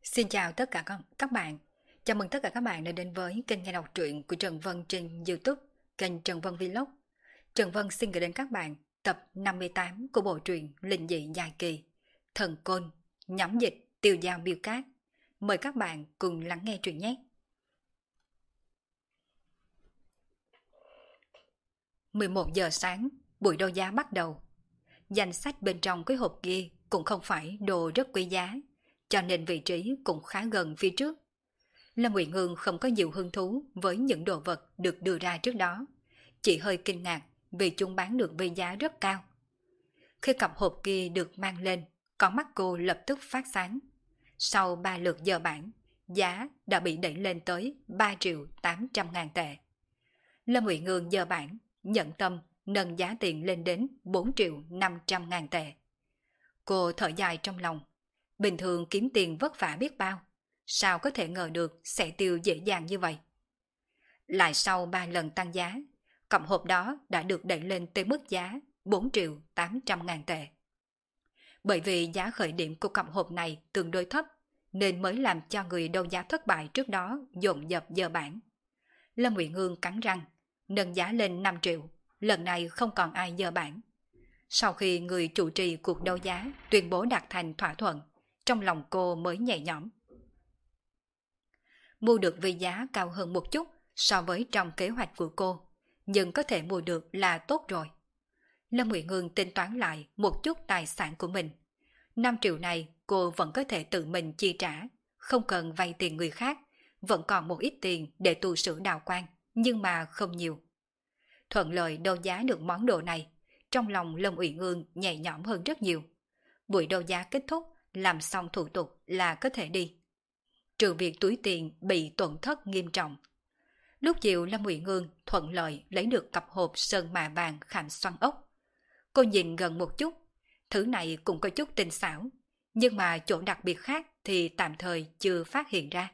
Xin chào tất cả các bạn. Chào mừng tất cả các bạn đã đến với kênh nghe đọc truyện của Trần Vân trên YouTube, kênh Trần Vân Vlog. Trần Vân xin gửi đến các bạn tập 58 của bộ truyện Linh dị dài kỳ, Thần Côn, nhóm dịch Tiêu Giao Miêu Cát. Mời các bạn cùng lắng nghe truyện nhé. 11 giờ sáng, buổi đấu giá bắt đầu. Danh sách bên trong cái hộp kia cũng không phải đồ rất quý giá, cho nên vị trí cũng khá gần phía trước. Lâm Uyển Ương không có nhiều hứng thú với những đồ vật được đưa ra trước đó, chỉ hơi kinh ngạc vì chúng bán được với giá rất cao. Khi cặp hộp kia được mang lên, con mắt cô lập tức phát sáng. Sau 3 lượt dơ bảng, giá đã bị đẩy lên tới 3.800.000 tệ. Lâm Uyển Ương dơ bảng, nhận tâm nâng giá tiền lên đến 4.500.000 tệ. Cô thở dài trong lòng. Bình thường kiếm tiền vất vả biết bao, sao có thể ngờ được sẽ tiêu dễ dàng như vậy. Lại sau 3 lần tăng giá, cặp hộp đó đã được đẩy lên tới mức giá 4.800.000 tệ. Bởi vì giá khởi điểm của cặp hộp này tương đối thấp, nên mới làm cho người đấu giá thất bại trước đó dồn dập dơ bảng. Lâm Uyển Ương cắn răng, nâng giá lên 5 triệu, lần này không còn ai dơ bảng. Sau khi người chủ trì cuộc đấu giá tuyên bố đạt thành thỏa thuận, trong lòng cô mới nhẹ nhõm. Mua được với giá cao hơn một chút so với trong kế hoạch của cô, nhưng có thể mua được là tốt rồi. Lâm Uyển Ương tính toán lại một chút tài sản của mình. 5 triệu này cô vẫn có thể tự mình chi trả, không cần vay tiền người khác, vẫn còn một ít tiền để tu sửa đạo quan, nhưng mà không nhiều. Thuận lợi đấu giá được món đồ này, trong lòng Lâm Uyển Ương nhẹ nhõm hơn rất nhiều. Buổi đấu giá kết thúc, làm xong thủ tục là có thể đi. Trừ việc túi tiền bị tổn thất nghiêm trọng. Lúc chiều Lâm Uyển Ương thuận lợi lấy được cặp hộp sơn mạ vàng khảm xoăn ốc. Cô nhìn gần một chút, thứ này cũng có chút tinh xảo, nhưng mà chỗ đặc biệt khác thì tạm thời chưa phát hiện ra.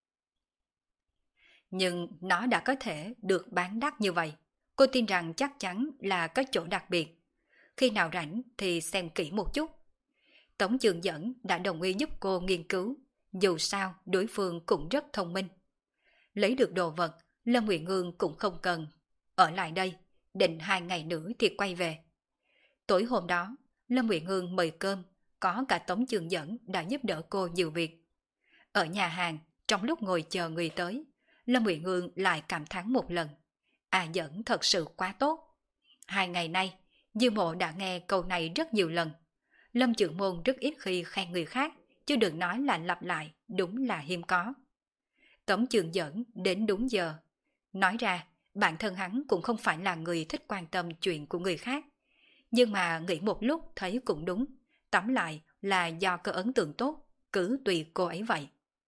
Nhưng nó đã có thể được bán đắt như vậy, cô tin rằng chắc chắn là có chỗ đặc biệt. Khi nào rảnh thì xem kỹ một chút. Tống Trường Dẫn đã đồng ý giúp cô nghiên cứu, dù sao đối phương cũng rất thông minh. Lấy được đồ vật, Lâm Uyển Ương cũng không cần ở lại đây, định 2 ngày nữa thì quay về. Tối hôm đó, Lâm Uyển Ương mời cơm, có cả Tống Trường Dẫn đã giúp đỡ cô nhiều việc. Ở nhà hàng, trong lúc ngồi chờ người tới, Lâm Uyển Ương lại cảm thán một lần. Dẫn thật sự quá tốt. 2 ngày nay, Dư Mộ đã nghe câu này rất nhiều lần. Lâm Trưởng Môn rất ít khi khen người khác, chứ đừng nói là lặp lại, đúng là hiếm có. Tống Trường Dẫn đến đúng giờ. Nói ra, bản thân hắn cũng không phải là người thích quan tâm chuyện của người khác. Nhưng mà nghĩ một lúc thấy cũng đúng, tóm lại là do có ấn tượng tốt, cứ tùy cô ấy vậy.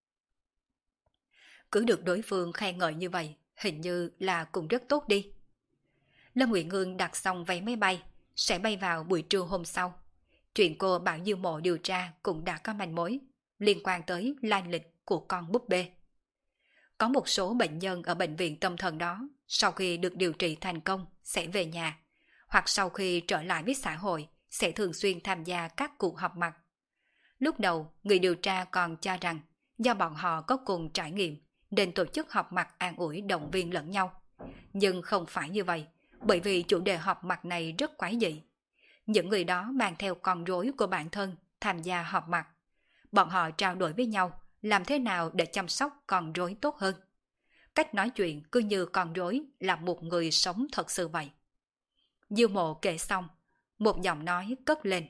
Cứ được đối phương khen ngợi như vậy, hình như là cũng rất tốt đi. Lâm Uyển Ương đặt xong vé máy bay, sẽ bay vào buổi trưa hôm sau. Chuyện cô bảo Dư Mộ điều tra cũng đã có manh mối liên quan tới lai lịch của con búp bê. Có một số bệnh nhân ở bệnh viện tâm thần đó, sau khi được điều trị thành công sẽ về nhà, hoặc sau khi trở lại với xã hội sẽ thường xuyên tham gia các cuộc họp mặt. Lúc đầu, người điều tra còn cho rằng do bọn họ có cùng trải nghiệm nên tổ chức họp mặt an ủi động viên lẫn nhau. Nhưng không phải như vậy, bởi vì chủ đề họp mặt này rất quái dị. Những người đó mang theo con rối của bản thân tham gia họp mặt. Bọn họ trao đổi với nhau làm thế nào để chăm sóc con rối tốt hơn. Cách nói chuyện cứ như con rối là một người sống thật sự vậy. Dư Mộ kể xong, một giọng nói cất lên.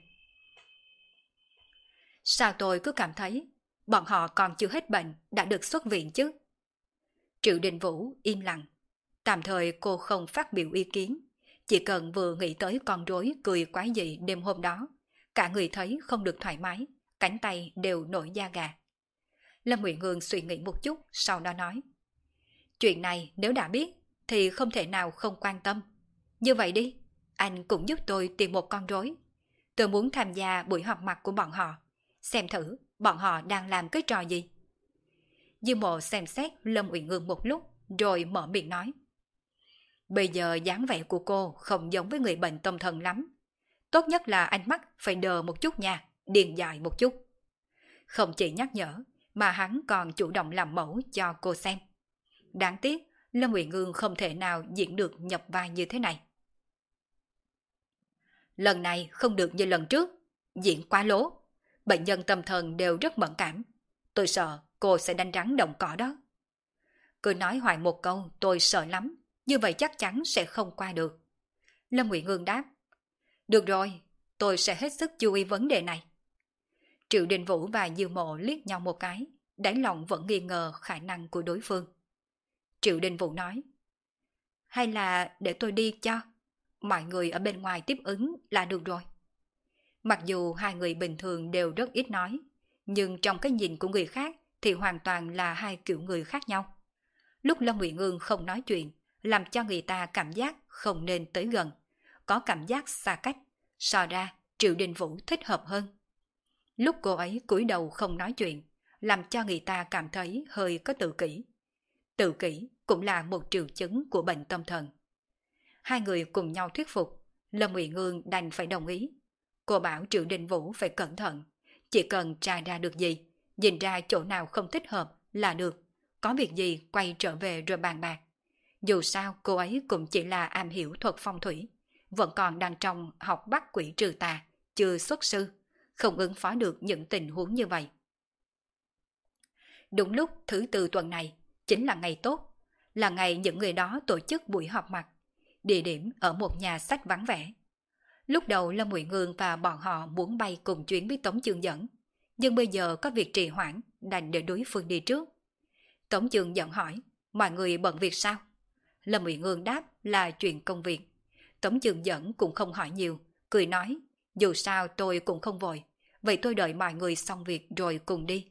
Sao tôi cứ cảm thấy bọn họ còn chưa hết bệnh đã được xuất viện chứ? Triệu Đình Vũ im lặng. Tạm thời cô không phát biểu ý kiến. Chỉ cần vừa nghĩ tới con rối cười quái dị đêm hôm đó, cả người thấy không được thoải mái, cánh tay đều nổi da gà. Lâm Uyển Ương suy nghĩ một chút, sau đó nói. Chuyện này nếu đã biết, thì không thể nào không quan tâm. Như vậy đi, anh cũng giúp tôi tìm một con rối. Tôi muốn tham gia buổi họp mặt của bọn họ, xem thử bọn họ đang làm cái trò gì. Dư Mộ xem xét Lâm Uyển Ương một lúc, rồi mở miệng nói. Bây giờ dáng vẻ của cô không giống với người bệnh tâm thần lắm. Tốt nhất là ánh mắt phải đờ một chút nha, điền dài một chút. Không chỉ nhắc nhở, mà hắn còn chủ động làm mẫu cho cô xem. Đáng tiếc, Lâm Uyển Ương không thể nào diễn được nhập vai như thế này. Lần này không được như lần trước, diễn quá lố. Bệnh nhân tâm thần đều rất mẫn cảm. Tôi sợ cô sẽ đánh rắn động cỏ đó. Cứ nói hoài một câu tôi sợ lắm, như vậy chắc chắn sẽ không qua được. Lâm Uyển Ương đáp. Được rồi, tôi sẽ hết sức chú ý vấn đề này. Triệu Đình Vũ và Diêu Mộ liếc nhau một cái, đáy lòng vẫn nghi ngờ khả năng của đối phương. Triệu Đình Vũ nói. Hay là để tôi đi cho, mọi người ở bên ngoài tiếp ứng là được rồi. Mặc dù hai người bình thường đều rất ít nói, nhưng trong cái nhìn của người khác thì hoàn toàn là hai kiểu người khác nhau. Lúc Lâm Uyển Ương không nói chuyện, làm cho người ta cảm giác không nên tới gần, có cảm giác xa cách, so ra Triệu Đình Vũ thích hợp hơn. Lúc cô ấy cúi đầu không nói chuyện, làm cho người ta cảm thấy hơi có tự kỷ. Tự kỷ cũng là một triệu chứng của bệnh tâm thần. Hai người cùng nhau thuyết phục, Lâm Uyển Ương đành phải đồng ý. Cô bảo Triệu Đình Vũ phải cẩn thận, chỉ cần tra ra được gì, nhìn ra chỗ nào không thích hợp là được, có việc gì quay trở về rồi bàn bạc. Dù sao cô ấy cũng chỉ là am hiểu thuật phong thủy, vẫn còn đang trong học bắt quỷ trừ tà, chưa xuất sư, không ứng phó được những tình huống như vậy. Đúng lúc thứ tư tuần này, chính là ngày tốt, là ngày những người đó tổ chức buổi họp mặt, địa điểm ở một nhà sách vắng vẻ. Lúc đầu Lâm Uyển Ương và bọn họ muốn bay cùng chuyến với Tống Chương Dẫn, nhưng bây giờ có việc trì hoãn, đành để đối phương đi trước. Tống Chương Dẫn hỏi, mọi người bận việc sao? Lâm Uyển Ương đáp là chuyện công việc. Tống Chương Dẫn cũng không hỏi nhiều, cười nói, dù sao tôi cũng không vội, vậy tôi đợi mọi người xong việc rồi cùng đi.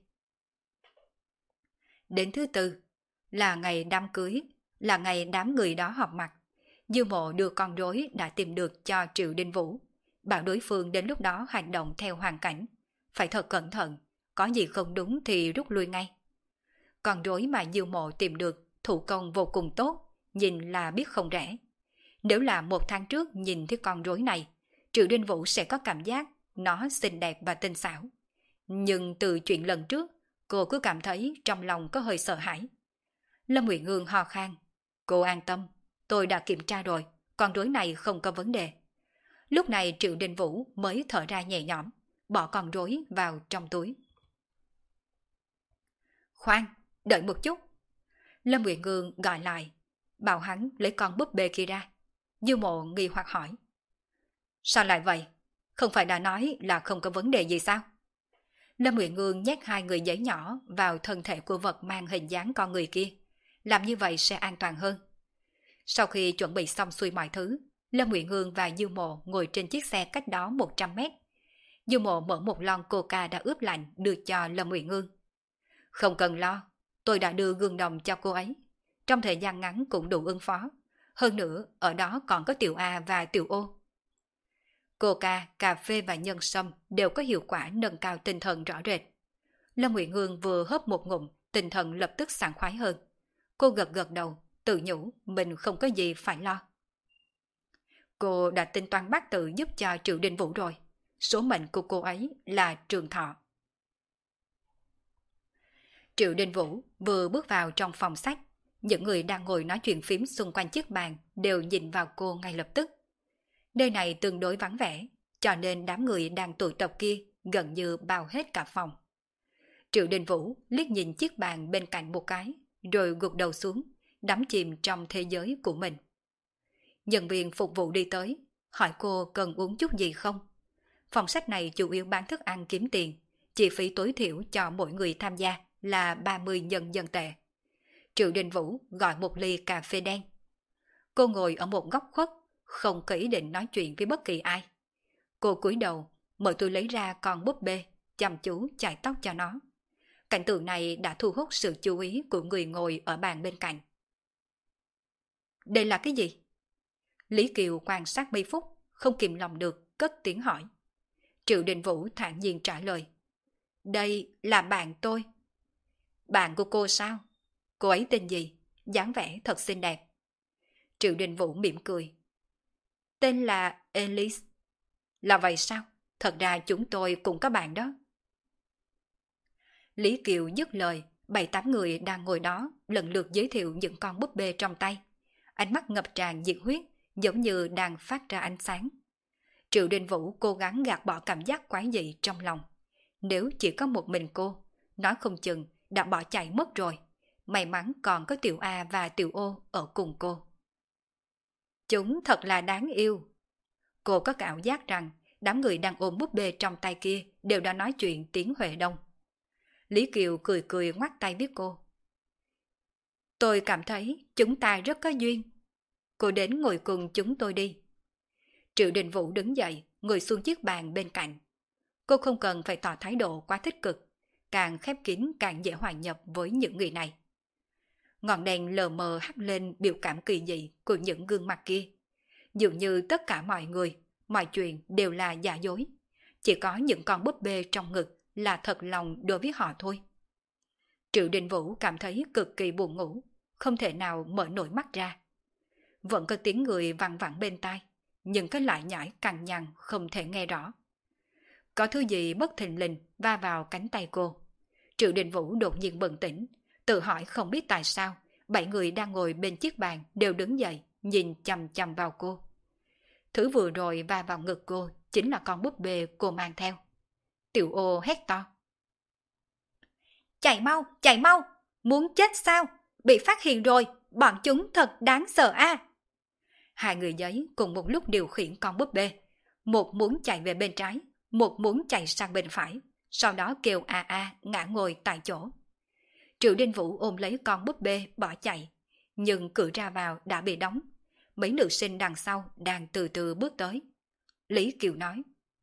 Đến thứ tư, là ngày đám cưới, là ngày đám người đó họp mặt. Dư Mộ đưa con rối đã tìm được cho Triệu Đình Vũ, bảo đối phương đến lúc đó hành động theo hoàn cảnh, phải thật cẩn thận, có gì không đúng thì rút lui ngay. Con rối mà Dư Mộ tìm được thủ công vô cùng tốt, nhìn là biết không rẻ. Nếu là một tháng trước nhìn thấy con rối này, Triệu Đình Vũ sẽ có cảm giác nó xinh đẹp và tinh xảo. Nhưng từ chuyện lần trước, cô cứ cảm thấy trong lòng có hơi sợ hãi. Lâm Uyển Ương ho khan. Cô an tâm, tôi đã kiểm tra rồi, con rối này không có vấn đề. Lúc này Triệu Đình Vũ mới thở ra nhẹ nhõm, bỏ con rối vào trong túi. Khoan, đợi một chút. Lâm Uyển Ương gọi lại, bảo hắn lấy con búp bê kia ra. Dư Mộ nghi hoặc hỏi. Sao lại vậy? Không phải đã nói là không có vấn đề gì sao? Lâm Uyển Ương nhét hai người giấy nhỏ vào thân thể của vật mang hình dáng con người kia. Làm như vậy sẽ an toàn hơn. Sau khi chuẩn bị xong xuôi mọi thứ, Lâm Uyển Ương và Dư Mộ ngồi trên chiếc xe cách đó 100 mét. Dư Mộ mở một lon coca đã ướp lạnh đưa cho Lâm Uyển Ương. Không cần lo, tôi đã đưa gương đồng cho cô ấy. Trong thời gian ngắn cũng đủ ứng phó. Hơn nữa, ở đó còn có Tiểu A và Tiểu Ô. Coca, cà phê và nhân sâm đều có hiệu quả nâng cao tinh thần rõ rệt. Lâm Uyển Ương vừa hớp một ngụm, tinh thần lập tức sảng khoái hơn. Cô gật gật đầu, tự nhủ mình không có gì phải lo. Cô đã tính toán bát tự giúp cho Triệu Đình Vũ rồi. Số mệnh của cô ấy là trường thọ. Triệu Đình Vũ vừa bước vào trong phòng sách. Những người đang ngồi nói chuyện phím xung quanh chiếc bàn đều nhìn vào cô ngay lập tức. Nơi này tương đối vắng vẻ, cho nên đám người đang tụ tập kia gần như bao hết cả phòng. Triệu Đình Vũ liếc nhìn chiếc bàn bên cạnh một cái, rồi gục đầu xuống, đắm chìm trong thế giới của mình. Nhân viên phục vụ đi tới, hỏi cô cần uống chút gì không. Phòng sách này chủ yếu bán thức ăn kiếm tiền, chi phí tối thiểu cho mỗi người tham gia là 30 nhân dân tệ. Triệu Đình Vũ gọi một ly cà phê đen. Cô ngồi ở một góc khuất, không có ý định nói chuyện với bất kỳ ai. Cô cúi đầu, mở túi lấy ra con búp bê, chăm chú chải tóc cho nó. Cảnh tượng này đã thu hút sự chú ý của người ngồi ở bàn bên cạnh. Đây là cái gì? Lý Kiều quan sát mấy phút, không kìm lòng được, cất tiếng hỏi. Triệu Đình Vũ thản nhiên trả lời. Đây là bạn tôi. Bạn của cô sao? Cô ấy tên gì? Dáng vẻ thật xinh đẹp. Triệu Đình Vũ mỉm cười. Tên là Elise. Là vậy sao? Thật ra chúng tôi cũng có bạn đó. Lý Kiều dứt lời, 7-8 người đang ngồi đó lần lượt giới thiệu những con búp bê trong tay. Ánh mắt ngập tràn nhiệt huyết, giống như đang phát ra ánh sáng. Triệu Đình Vũ cố gắng gạt bỏ cảm giác quái dị trong lòng. Nếu chỉ có một mình cô, nói không chừng đã bỏ chạy mất rồi. May mắn còn có Tiểu A và Tiểu Ô ở cùng cô. Chúng thật là đáng yêu. Cô có cảm giác rằng đám người đang ôm búp bê trong tay kia đều đã nói chuyện tiếng Huệ Đông. Lý Kiều cười cười ngoắt tay với cô. Tôi cảm thấy chúng ta rất có duyên. Cô đến ngồi cùng chúng tôi đi. Triệu Đình Vũ đứng dậy, ngồi xuống chiếc bàn bên cạnh. Cô không cần phải tỏ thái độ quá tích cực, càng khép kín càng dễ hòa nhập với những người này. Ngọn đèn lờ mờ hắt lên biểu cảm kỳ dị của những gương mặt kia. Dường như tất cả mọi người, mọi chuyện đều là giả dối. Chỉ có những con búp bê trong ngực là thật lòng đối với họ thôi. Triệu Đình Vũ cảm thấy cực kỳ buồn ngủ, không thể nào mở nổi mắt ra. Vẫn có tiếng người văng vẳng bên tai, nhưng cái lại nhảy cằn nhằn không thể nghe rõ. Có thứ gì bất thình lình va vào cánh tay cô. Triệu Đình Vũ đột nhiên bừng tỉnh, tự hỏi không biết tại sao 7 người đang ngồi bên chiếc bàn đều đứng dậy, nhìn chằm chằm vào cô. Thứ vừa rồi va vào ngực cô chính là con búp bê cô mang theo. Tiểu Ô hét to. Chạy mau, muốn chết sao? Bị phát hiện rồi, bọn chúng thật đáng sợ a. Hai người giấy cùng một lúc điều khiển con búp bê. Một muốn chạy về bên trái, một muốn chạy sang bên phải, sau đó kêu a a ngã ngồi tại chỗ. Triệu Đình Vũ ôm lấy con búp bê bỏ chạy, nhưng cửa ra vào đã bị đóng. Mấy nữ sinh đằng sau đang từ từ bước tới. Lý Kiều nói.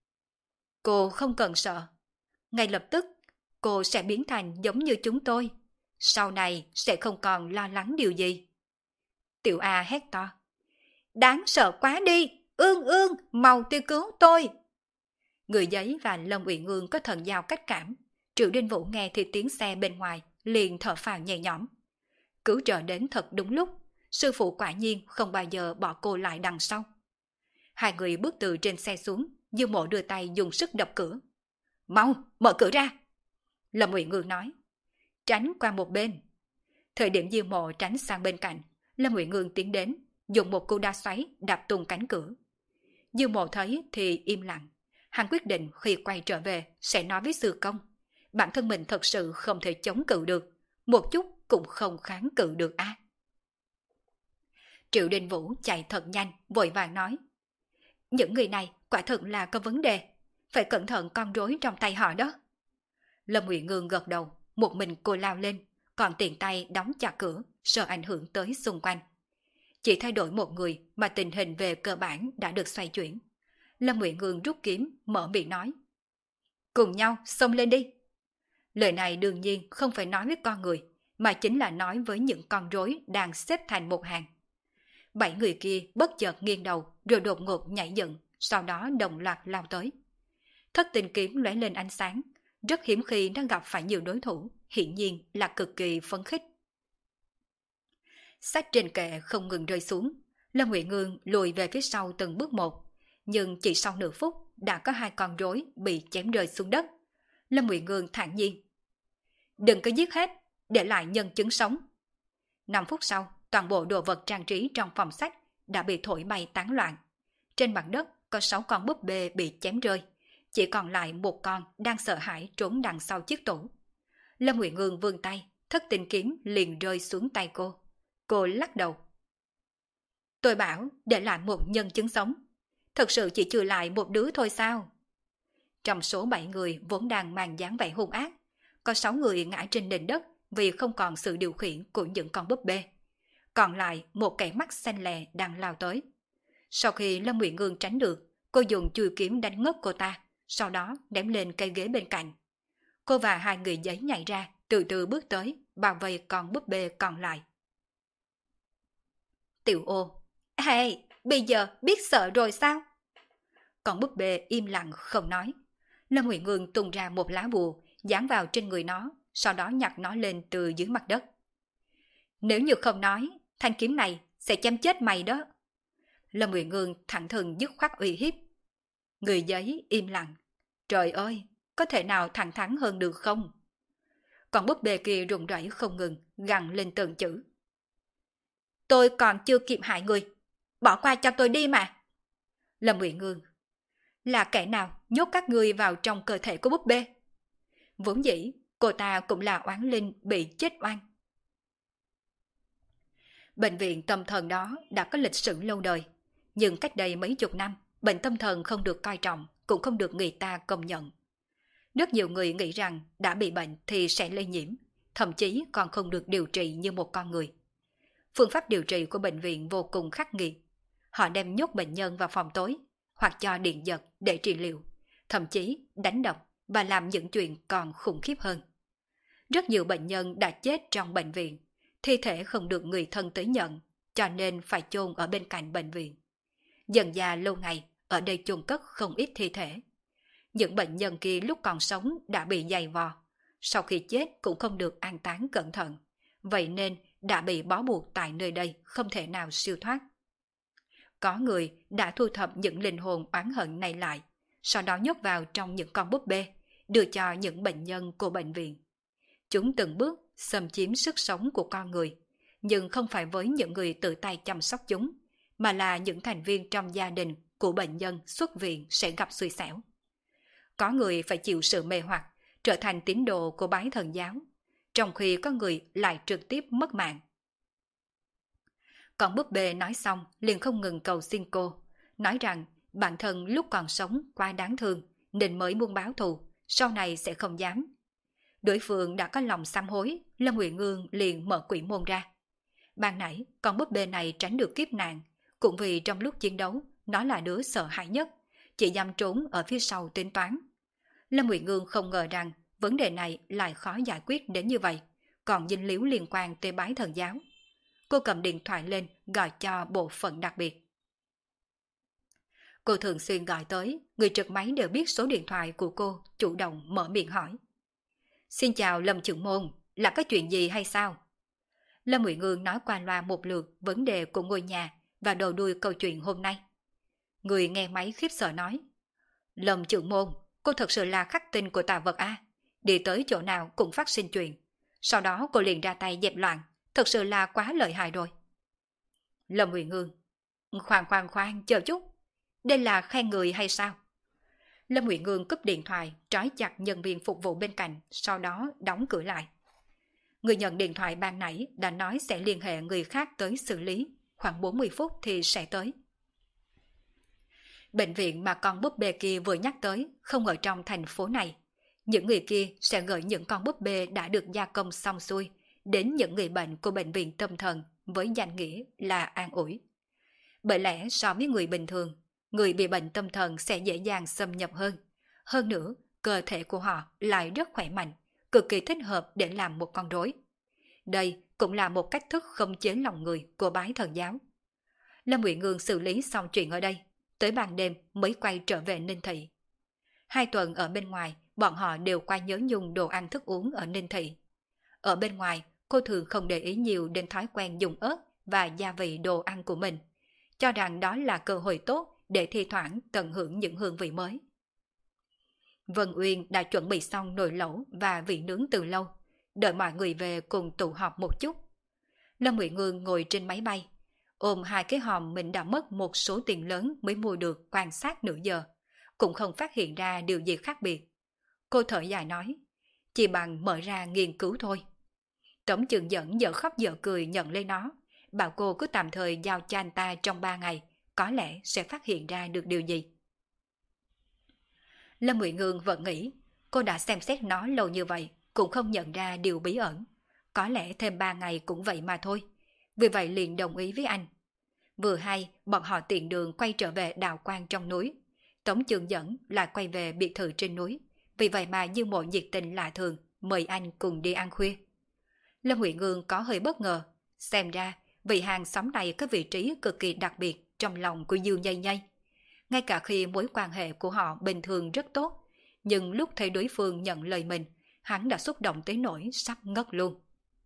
Cô không cần sợ. Ngay lập tức, cô sẽ biến thành giống như chúng tôi. Sau này sẽ không còn lo lắng điều gì. Tiểu A hét to. Đáng sợ quá đi! Ương ương, mau tiêu cứu tôi! Người giấy và Lâm Uyển Ương có thần giao cách cảm. Triệu Đình Vũ nghe thì tiếng xe bên ngoài, liền thở phào nhẹ nhõm. Cứu trợ đến thật đúng lúc. Sư phụ quả nhiên không bao giờ bỏ cô lại đằng sau. Hai người bước từ trên xe xuống, Dư Mộ đưa tay dùng sức đập cửa. Mau, mở cửa ra! Lâm Uyển Ương nói. Tránh qua một bên. Thời điểm Dư Mộ tránh sang bên cạnh, Lâm Uyển Ương tiến đến, dùng một cú đá xoáy đạp tung cánh cửa. Dư Mộ thấy thì im lặng. Hắn quyết định khi quay trở về sẽ nói với sư công. Bản thân mình thật sự không thể chống cự được, một chút cũng không kháng cự được a. Triệu Đình Vũ chạy thật nhanh, vội vàng nói. Những người này quả thật là có vấn đề, phải cẩn thận con rối trong tay họ đó. Lâm Uyển Ương gật đầu, một mình cô lao lên, còn tiện tay đóng chặt cửa, sợ ảnh hưởng tới xung quanh. Chỉ thay đổi một người mà tình hình về cơ bản đã được xoay chuyển. Lâm Uyển Ương rút kiếm, mở miệng nói. Cùng nhau xông lên đi. Lời này đương nhiên không phải nói với con người, mà chính là nói với những con rối đang xếp thành một hàng. 7 người kia bất chợt nghiêng đầu rồi đột ngột nhảy dựng, sau đó đồng loạt lao tới. Thất tình kiếm lóe lên ánh sáng, rất hiếm khi nó gặp phải nhiều đối thủ, hiển nhiên là cực kỳ phấn khích. Sách trên kệ không ngừng rơi xuống, Lâm Uyển Ương lùi về phía sau từng bước một, nhưng chỉ sau nửa phút đã có 2 con rối bị chém rơi xuống đất. Lâm Uyển Ương thản nhiên. Đừng có giết hết, để lại nhân chứng sống. 5 phút sau, toàn bộ đồ vật trang trí trong phòng sách đã bị thổi bay tán loạn. Trên mặt đất có 6 con búp bê bị chém rơi, chỉ còn lại một con đang sợ hãi trốn đằng sau chiếc tủ. Lâm Uyển Ương vươn tay, thất tình kiếm liền rơi xuống tay cô. Cô lắc đầu. Tôi bảo để lại một nhân chứng sống, thật sự chỉ trừ lại một đứa thôi sao? Trong số 7 người vốn đang mang dáng vẻ hung ác, có 6 người ngã trên nền đất vì không còn sự điều khiển của những con búp bê. Còn lại một kẻ mắt xanh lè đang lao tới. Sau khi Lâm Uyển Ương tránh được, cô dùng chùi kiếm đánh ngất cô ta, sau đó ném lên cây ghế bên cạnh. Cô và 2 người giấy nhảy ra, từ từ bước tới, bao vây con búp bê còn lại. Tiểu Ô. Hey, bây giờ biết sợ rồi sao? Con búp bê im lặng không nói. Lâm Uyển Ương tung ra một lá bùa, dán vào trên người nó, sau đó nhặt nó lên từ dưới mặt đất. Nếu như không nói, thanh kiếm này sẽ chém chết mày đó. Lâm Uyển Ương thẳng thừng dứt khoát uy hiếp. Người giấy im lặng. Trời ơi, có thể nào thẳng thắn hơn được không? Còn búp bê kia run rẩy không ngừng, gằn lên từng chữ. Tôi còn chưa kịp hại người, bỏ qua cho tôi đi mà. Lâm Uyển Ngương, là kẻ nào nhốt các ngươi vào trong cơ thể của búp bê? Vốn dĩ, cô ta cũng là oán linh bị chết oan. Bệnh viện tâm thần đó đã có lịch sử lâu đời, nhưng cách đây mấy chục năm, bệnh tâm thần không được coi trọng, cũng không được người ta công nhận. Rất nhiều người nghĩ rằng đã bị bệnh thì sẽ lây nhiễm, thậm chí còn không được điều trị như một con người. Phương pháp điều trị của bệnh viện vô cùng khắc nghiệt. Họ đem nhốt bệnh nhân vào phòng tối, hoặc cho điện giật để trị liệu, thậm chí đánh đập và làm những chuyện còn khủng khiếp hơn. Rất nhiều bệnh nhân đã chết trong bệnh viện, thi thể không được người thân tới nhận, cho nên phải chôn ở bên cạnh bệnh viện. Dần dà lâu ngày, ở đây chôn cất không ít thi thể. Những bệnh nhân kia lúc còn sống đã bị dày vò, sau khi chết cũng không được an táng cẩn thận, vậy nên đã bị bó buộc tại nơi đây, không thể nào siêu thoát. Có người đã thu thập những linh hồn oán hận này lại, sau đó nhốt vào trong những con búp bê, đưa cho những bệnh nhân của bệnh viện. Chúng từng bước xâm chiếm sức sống của con người, nhưng không phải với những người tự tay chăm sóc chúng, mà là những thành viên trong gia đình của bệnh nhân xuất viện sẽ gặp xui xẻo. Có người phải chịu sự mê hoặc, trở thành tín đồ của bái thần giáo, trong khi có người lại trực tiếp mất mạng. Còn búp bê nói xong liền không ngừng cầu xin cô, nói rằng bản thân lúc còn sống quá đáng thương nên mới muốn báo thù, sau này sẽ không dám. Đối phương đã có lòng sám hối, Lâm Uyển Ngương liền mở quỷ môn ra. Ban nãy con búp bê này tránh được kiếp nạn, cũng vì trong lúc chiến đấu nó là đứa sợ hãi nhất, chỉ dám trốn ở phía sau tính toán. Lâm Uyển Ngương không ngờ rằng vấn đề này lại khó giải quyết đến như vậy, còn dính líu liên quan tới bái thần giáo. Cô cầm điện thoại lên gọi cho bộ phận đặc biệt. Cô thường xuyên gọi tới, người trực máy đều biết số điện thoại của cô, chủ động mở miệng hỏi. Xin chào Lâm trưởng môn, là có chuyện gì hay sao? Lâm Uyển Ngương nói qua loa một lượt vấn đề của ngôi nhà và đầu đuôi câu chuyện hôm nay. Người nghe máy khiếp sợ nói. Lâm trưởng môn, cô thật sự là khắc tinh của tà vật A, đi tới chỗ nào cũng phát sinh chuyện. Sau đó cô liền ra tay dẹp loạn, thật sự là quá lợi hại rồi. Lâm Uyển Ngương, khoan, chờ chút, đây là khen người hay sao? Lâm Uyển Ngương cúp điện thoại, trói chặt nhân viên phục vụ bên cạnh, sau đó đóng cửa lại. Người nhận điện thoại ban nãy đã nói sẽ liên hệ người khác tới xử lý, khoảng 40 phút thì sẽ tới. Bệnh viện mà con búp bê kia vừa nhắc tới không ở trong thành phố này. Những người kia sẽ gửi những con búp bê đã được gia công xong xuôi đến những người bệnh của bệnh viện tâm thần với danh nghĩa là an ủi. Bởi lẽ so với người bình thường, người bị bệnh tâm thần sẽ dễ dàng xâm nhập hơn. Hơn nữa, cơ thể của họ lại rất khỏe mạnh, cực kỳ thích hợp để làm một con rối. Đây cũng là một cách thức khống chế lòng người của bái thần giáo. Lâm Uyển Ngương xử lý xong chuyện ở đây, tới ban đêm mới quay trở về Ninh Thị. 2 tuần ở bên ngoài, bọn họ đều qua nhớ nhung đồ ăn thức uống ở Ninh Thị. Ở bên ngoài, cô thường không để ý nhiều đến thói quen dùng ớt và gia vị đồ ăn của mình, cho rằng đó là cơ hội tốt để thi thoảng tận hưởng những hương vị mới. Vân Uyên đã chuẩn bị xong nồi lẩu và vị nướng từ lâu, đợi mọi người về cùng tụ họp một chút. Lâm Uyển Ngương ngồi trên máy bay, ôm 2 cái hòm mình đã mất một số tiền lớn mới mua được quan sát nửa giờ, cũng không phát hiện ra điều gì khác biệt. Cô thở dài nói, chỉ bằng mở ra nghiên cứu thôi. Tống Trường Dẫn dở khóc dở cười nhận lấy nó, bảo cô cứ tạm thời giao cho anh ta trong 3 ngày, có lẽ sẽ phát hiện ra được điều gì. Lâm Uyển Ngương vẫn nghĩ, cô đã xem xét nó lâu như vậy, cũng không nhận ra điều bí ẩn. Có lẽ thêm 3 ngày cũng vậy mà thôi. Vì vậy liền đồng ý với anh. Vừa hay, bọn họ tiện đường quay trở về đào quang trong núi. Tống Trường Dẫn lại quay về biệt thự trên núi. Vì vậy mà Dương Mộ nhiệt tình lạ thường, mời anh cùng đi ăn khuya. Lâm Uyển Ngương có hơi bất ngờ. Xem ra, vị hàng xóm này có vị trí cực kỳ đặc biệt trong lòng của Dương Nhây Nhây. Ngay cả khi mối quan hệ của họ bình thường rất tốt, nhưng lúc thấy đối phương nhận lời mình, hắn đã xúc động tới nỗi sắp ngất luôn.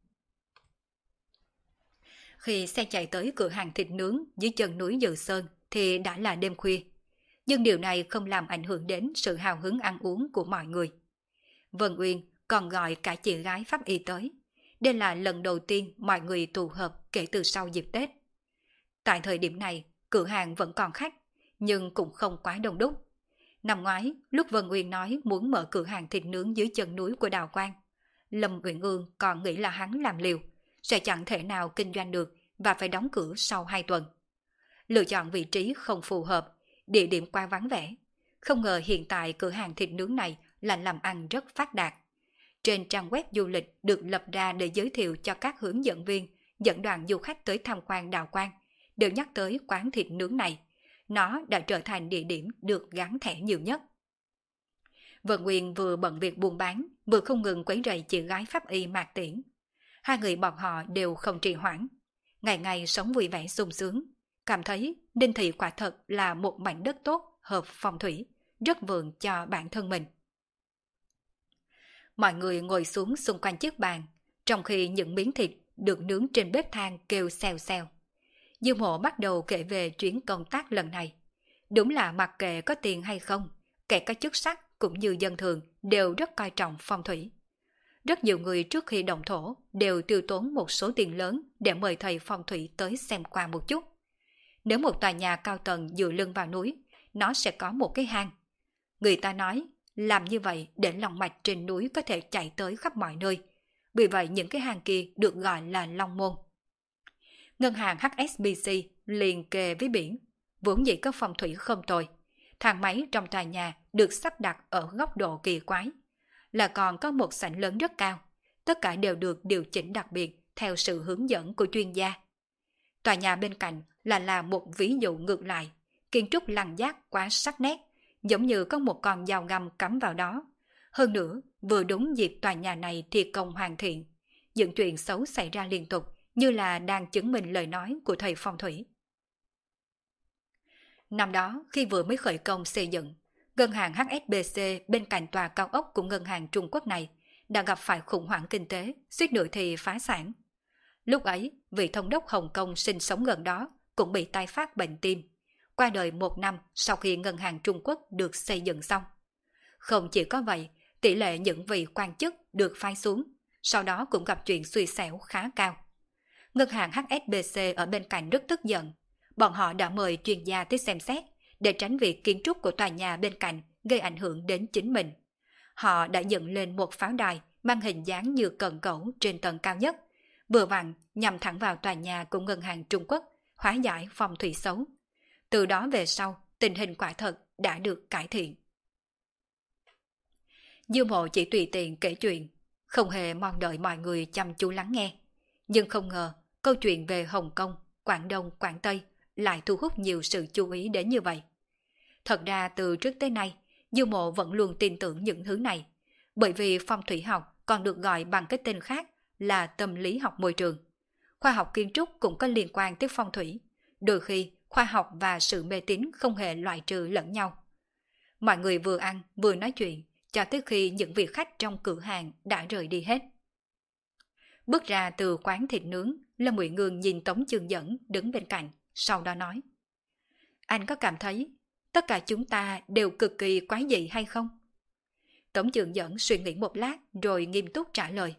Khi xe chạy tới cửa hàng thịt nướng dưới chân núi Dự Sơn thì đã là đêm khuya. Nhưng điều này không làm ảnh hưởng đến sự hào hứng ăn uống của mọi người. Vân Uyên còn gọi cả chị gái pháp y tới. Đây là lần đầu tiên mọi người tụ hợp kể từ sau dịp Tết. Tại thời điểm này, cửa hàng vẫn còn khách, nhưng cũng không quá đông đúc. Năm ngoái, lúc Vân Uyên nói muốn mở cửa hàng thịt nướng dưới chân núi của Đào Quang, Lâm Uyển Ương còn nghĩ là hắn làm liều, sẽ chẳng thể nào kinh doanh được và phải đóng cửa sau 2 tuần. Lựa chọn vị trí không phù hợp, địa điểm quá vắng vẻ. Không ngờ hiện tại cửa hàng thịt nướng này là làm ăn rất phát đạt. Trên trang web du lịch được lập ra để giới thiệu cho các hướng dẫn viên dẫn đoàn du khách tới tham quan Đào Quang, đều nhắc tới quán thịt nướng này. Nó đã trở thành địa điểm được gắn thẻ nhiều nhất. Vân Nguyên vừa bận việc buôn bán, vừa không ngừng quấy rầy chị gái pháp y Mạc Tiễn. Hai người bọn họ đều không trì hoãn, ngày ngày sống vui vẻ sung sướng, cảm thấy Đinh Thị quả thật là một mảnh đất tốt, hợp phong thủy, rất vượng cho bản thân mình. Mọi người ngồi xuống xung quanh chiếc bàn, trong khi những miếng thịt được nướng trên bếp than kêu xèo xèo. Dương Mộ bắt đầu kể về chuyến công tác lần này. Đúng là mặc kệ có tiền hay không, kẻ có chức sắc cũng như dân thường đều rất coi trọng phong thủy. Rất nhiều người trước khi động thổ đều tiêu tốn một số tiền lớn để mời thầy phong thủy tới xem qua một chút. Nếu một tòa nhà cao tầng dựa lưng vào núi, nó sẽ có một cái hang. Người ta nói, làm như vậy để long mạch trên núi có thể chạy tới khắp mọi nơi. Vì vậy những cái hang kia được gọi là long môn. Ngân hàng HSBC liền kề với biển, vốn dĩ có phong thủy không tồi. Thang máy trong tòa nhà được sắp đặt ở góc độ kỳ quái, là còn có một sảnh lớn rất cao, tất cả đều được điều chỉnh đặc biệt theo sự hướng dẫn của chuyên gia. Tòa nhà bên cạnh là một ví dụ ngược lại, kiến trúc lăng giác quá sắc nét, giống như có một con dao găm cắm vào đó. Hơn nữa, vừa đúng dịp tòa nhà này thi công hoàn thiện, những chuyện xấu xảy ra liên tục, như là đang chứng minh lời nói của thầy phong thủy. Năm đó, khi vừa mới khởi công xây dựng, ngân hàng HSBC bên cạnh tòa cao ốc của ngân hàng Trung Quốc này đã gặp phải khủng hoảng kinh tế, suýt nữa thì phá sản. Lúc ấy, vị thống đốc Hồng Kông sinh sống gần đó cũng bị tái phát bệnh tim, qua đời 1 năm sau khi ngân hàng Trung Quốc được xây dựng xong. Không chỉ có vậy, tỷ lệ những vị quan chức được phái xuống, sau đó cũng gặp chuyện xui xẻo khá cao. Ngân hàng HSBC ở bên cạnh rất tức giận. Bọn họ đã mời chuyên gia tới xem xét để tránh việc kiến trúc của tòa nhà bên cạnh gây ảnh hưởng đến chính mình. Họ đã dựng lên một pháo đài mang hình dáng như cần cẩu trên tầng cao nhất, vừa vặn nhằm thẳng vào tòa nhà của ngân hàng Trung Quốc, hóa giải phong thủy xấu. Từ đó về sau, tình hình quả thật đã được cải thiện. Dương Mộ chỉ tùy tiện kể chuyện, không hề mong đợi mọi người chăm chú lắng nghe. Nhưng không ngờ, câu chuyện về Hồng Kông, Quảng Đông, Quảng Tây lại thu hút nhiều sự chú ý đến như vậy. Thật ra từ trước tới nay, Dương Mộ vẫn luôn tin tưởng những thứ này, bởi vì phong thủy học còn được gọi bằng cái tên khác là tâm lý học môi trường. Khoa học kiến trúc cũng có liên quan tới phong thủy, đôi khi khoa học và sự mê tín không hề loại trừ lẫn nhau. Mọi người vừa ăn vừa nói chuyện, cho tới khi những vị khách trong cửa hàng đã rời đi hết. Bước ra từ quán thịt nướng, Lâm Uyển Ngương nhìn Tống Chương Dẫn đứng bên cạnh, sau đó nói: Anh có cảm thấy tất cả chúng ta đều cực kỳ quái dị hay không? Tống Chương Dẫn suy nghĩ một lát rồi nghiêm túc trả lời: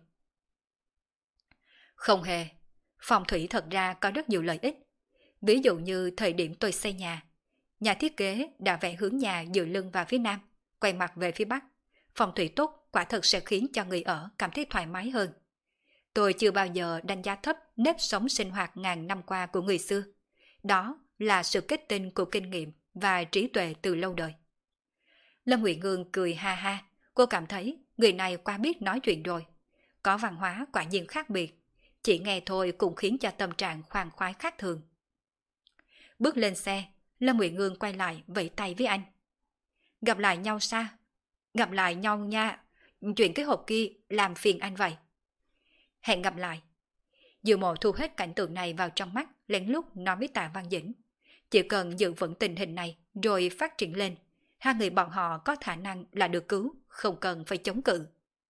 Không hề, phong thủy thật ra có rất nhiều lợi ích. Ví dụ như thời điểm tôi xây nhà thiết kế đã vẽ hướng nhà dựa lưng vào phía nam, quay mặt về phía bắc. Phong thủy tốt quả thật sẽ khiến cho người ở cảm thấy thoải mái hơn. Tôi chưa bao giờ đánh giá thấp nếp sống sinh hoạt ngàn năm qua của người xưa. Đó là sự kết tinh của kinh nghiệm và trí tuệ từ lâu đời. Lâm Uyển Ngương cười ha ha, cô cảm thấy người này quá biết nói chuyện rồi. Có văn hóa quả nhiên khác biệt, chỉ nghe thôi cũng khiến cho tâm trạng khoan khoái khác thường. Bước lên xe, Lâm Uyển Ngương quay lại vẫy tay với anh. Gặp lại nhau sao? Gặp lại nhau nha, chuyện cái hộp kia làm phiền anh vậy. Hẹn gặp lại. Dư Mộ thu hết cảnh tượng này vào trong mắt, lén lút nói với Tạ Văn Dĩnh. Chỉ cần giữ vững tình hình này rồi phát triển lên, hai người bọn họ có khả năng là được cứu, không cần phải chống cự.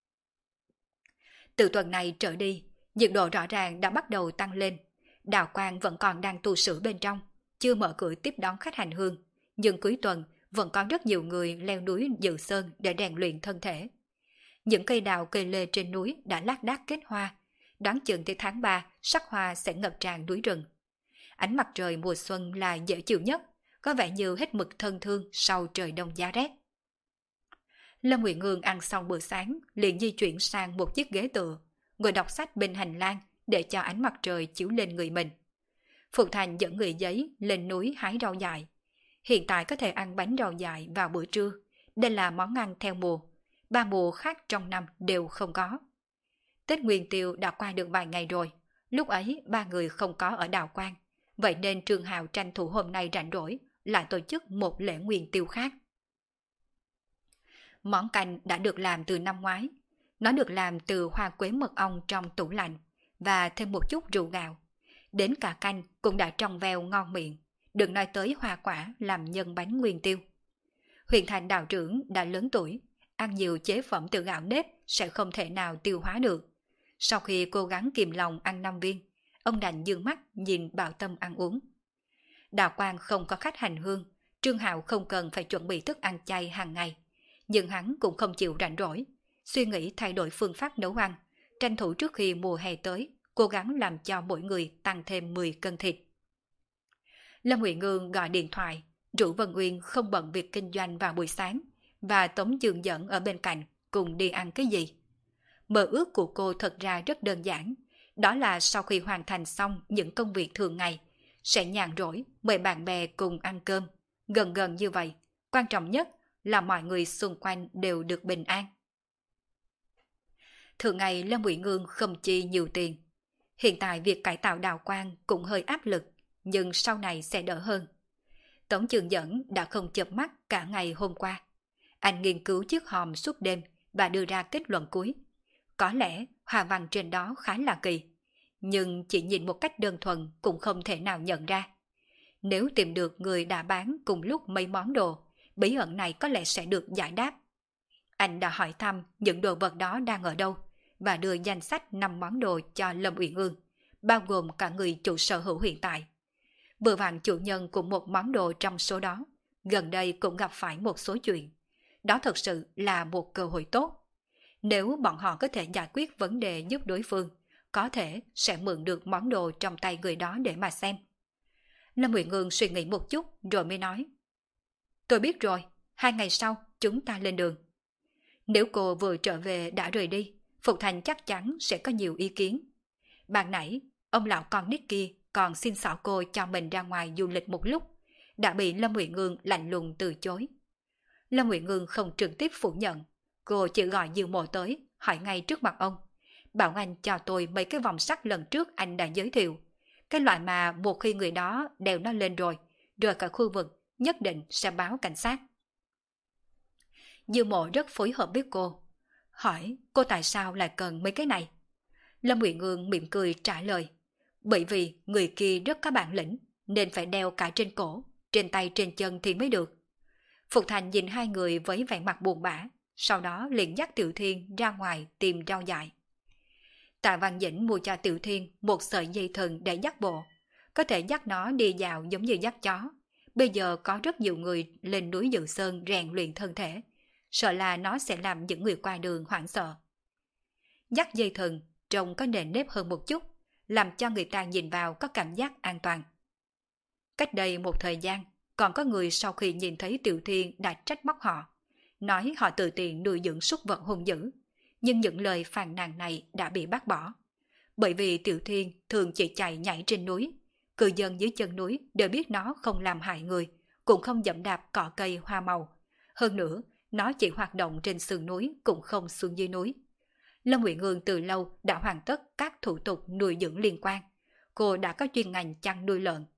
Từ tuần này trở đi, nhiệt độ rõ ràng đã bắt đầu tăng lên. Đào Quang vẫn còn đang tu sửa bên trong, chưa mở cửa tiếp đón khách hành hương, nhưng cuối tuần vẫn có rất nhiều người leo núi Dự Sơn để rèn luyện thân thể. Những cây đào cây lê trên núi đã lác đác kết hoa, đoán chừng tới tháng 3 sắc hoa sẽ ngập tràn núi rừng. Ánh mặt trời mùa xuân là dễ chịu nhất, có vẻ như hết mực thân thương sau trời đông giá rét. Lâm Nguyệt Ngương ăn xong bữa sáng, liền di chuyển sang một chiếc ghế tựa, ngồi đọc sách bên hành lang để cho ánh mặt trời chiếu lên người mình. Phụng Thành dẫn người giấy lên núi hái rau dại. Hiện tại có thể ăn bánh rau dại vào bữa trưa. Đây là món ăn theo mùa. 3 mùa khác trong năm đều không có. Tết Nguyên Tiêu đã qua được vài ngày rồi. Lúc ấy 3 người không có ở Đào Quang. Vậy nên Trương Hạo tranh thủ hôm nay rảnh rỗi, lại tổ chức một lễ Nguyên Tiêu khác. Món canh đã được làm từ năm ngoái. Nó được làm từ hoa quế mật ong trong tủ lạnh và thêm một chút rượu gạo. Đến cả canh cũng đã trong veo ngon miệng. Đừng nói tới hoa quả làm nhân bánh Nguyên Tiêu. Huyền Thành đạo trưởng đã lớn tuổi, ăn nhiều chế phẩm từ gạo nếp sẽ không thể nào tiêu hóa được. Sau khi cố gắng kìm lòng ăn 5 viên, ông đành dương mắt nhìn Bảo Tâm ăn uống. Đào Quang không có khách hành hương, Trương Hạo không cần phải chuẩn bị thức ăn chay hàng ngày. Nhưng hắn cũng không chịu rảnh rỗi, suy nghĩ thay đổi phương pháp nấu ăn, tranh thủ trước khi mùa hè tới, cố gắng làm cho mỗi người tăng thêm 10 cân thịt. Lâm Nguyệt Ngương gọi điện thoại, rủ Vân Uyên không bận việc kinh doanh vào buổi sáng, và Tống Dương dẫn ở bên cạnh cùng đi ăn cái gì. Mơ ước của cô thật ra rất đơn giản, đó là sau khi hoàn thành xong những công việc thường ngày, sẽ nhàn rỗi mời bạn bè cùng ăn cơm, gần gần như vậy. Quan trọng nhất là mọi người xung quanh đều được bình an. Thường ngày Lâm Nguyệt Ngương không chi nhiều tiền. Hiện tại việc cải tạo Đào Quang cũng hơi áp lực, nhưng sau này sẽ đỡ hơn. Tống Trường Dẫn đã không chợp mắt cả ngày hôm qua. Anh nghiên cứu chiếc hòm suốt đêm và đưa ra kết luận cuối. Có lẽ hoa văn trên đó khá là kỳ, nhưng chỉ nhìn một cách đơn thuần cũng không thể nào nhận ra. Nếu tìm được người đã bán cùng lúc mấy món đồ, bí ẩn này có lẽ sẽ được giải đáp. Anh đã hỏi thăm những đồ vật đó đang ở đâu và đưa danh sách 5 món đồ cho Lâm Uyển Ương, bao gồm cả người chủ sở hữu hiện tại. Vừa vặn chủ nhân của một món đồ trong số đó, gần đây cũng gặp phải một số chuyện. Đó thực sự là một cơ hội tốt. Nếu bọn họ có thể giải quyết vấn đề giúp đối phương, có thể sẽ mượn được món đồ trong tay người đó để mà xem. Lâm Uyển Ương suy nghĩ một chút rồi mới nói. Tôi biết rồi, 2 ngày sau chúng ta lên đường. Nếu cô vừa trở về đã rời đi, Phục Thành chắc chắn sẽ có nhiều ý kiến. Ban nãy, ông lão con nít kia còn xin xỏ cô cho mình ra ngoài du lịch một lúc, đã bị Lâm Uyển Ương lạnh lùng từ chối. Lâm Uyển Ương không trực tiếp phủ nhận, cô chỉ gọi Diêu Mộ tới, hỏi ngay trước mặt ông. Bảo anh cho tôi mấy cái vòng sắt lần trước anh đã giới thiệu. Cái loại mà một khi người đó đeo nó lên rồi cả khu vực, nhất định sẽ báo cảnh sát. Diêu Mộ rất phối hợp với cô, hỏi cô tại sao lại cần mấy cái này. Lâm Uyển Ương mỉm cười trả lời. Bởi vì người kia rất có bản lĩnh, nên phải đeo cả trên cổ, trên tay trên chân thì mới được. Phục Thành nhìn hai người với vẻ mặt buồn bã, sau đó liền dắt Tiểu Thiên ra ngoài tìm rau dại. Tạ Văn Dĩnh mua cho Tiểu Thiên một sợi dây thừng để dắt bộ, có thể dắt nó đi dạo giống như dắt chó. Bây giờ có rất nhiều người lên núi Dự Sơn rèn luyện thân thể, sợ là nó sẽ làm những người qua đường hoảng sợ. Dắt dây thừng trông có nền nếp hơn một chút, làm cho người ta nhìn vào có cảm giác an toàn. Cách đây một thời gian, còn có người sau khi nhìn thấy Tiểu Thiên đã trách móc họ, nói họ tự tiện nuôi dưỡng súc vật hung dữ, nhưng những lời phàn nàn này đã bị bác bỏ. Bởi vì Tiểu Thiên thường chỉ chạy nhảy trên núi, cư dân dưới chân núi đều biết nó không làm hại người, cũng không dẫm đạp cỏ cây hoa màu. Hơn nữa, nó chỉ hoạt động trên sườn núi cũng không xuống dưới núi. Lâm Uyển Ương từ lâu đã hoàn tất các thủ tục nuôi dưỡng liên quan. Cô đã có chuyên ngành chăn nuôi lợn.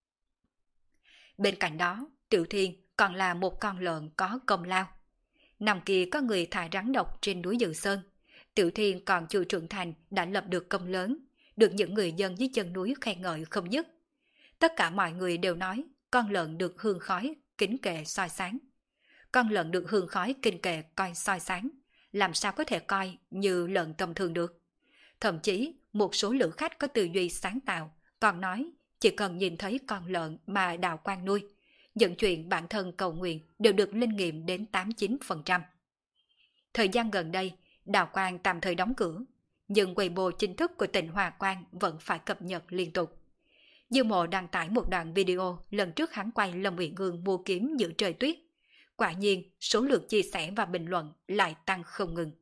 Bên cạnh đó, Tiểu Thiên còn là một con lợn có công lao. Năm kia có người thả rắn độc trên núi Dự Sơn. Tiểu Thiên còn chưa trưởng thành đã lập được công lớn, được những người dân dưới chân núi khen ngợi không dứt. Tất cả mọi người đều nói con lợn được hương khói kính kệ soi sáng. Con lợn được hương khói kinh kệ coi soi sáng, làm sao có thể coi như lợn tầm thường được. Thậm chí một số lữ khách có tư duy sáng tạo còn nói chỉ cần nhìn thấy con lợn mà Đào Quang nuôi, những chuyện bản thân cầu nguyện đều được linh nghiệm đến 89%. Thời gian gần đây, đạo quan tạm thời đóng cửa, nhưng Weibo chính thức của tỉnh Hòa Quang vẫn phải cập nhật liên tục. Dư Mộ đăng tải một đoạn video lần trước hắn quay Lâm Uyển Ương mua kiếm giữa trời tuyết. Quả nhiên, số lượt chia sẻ và bình luận lại tăng không ngừng.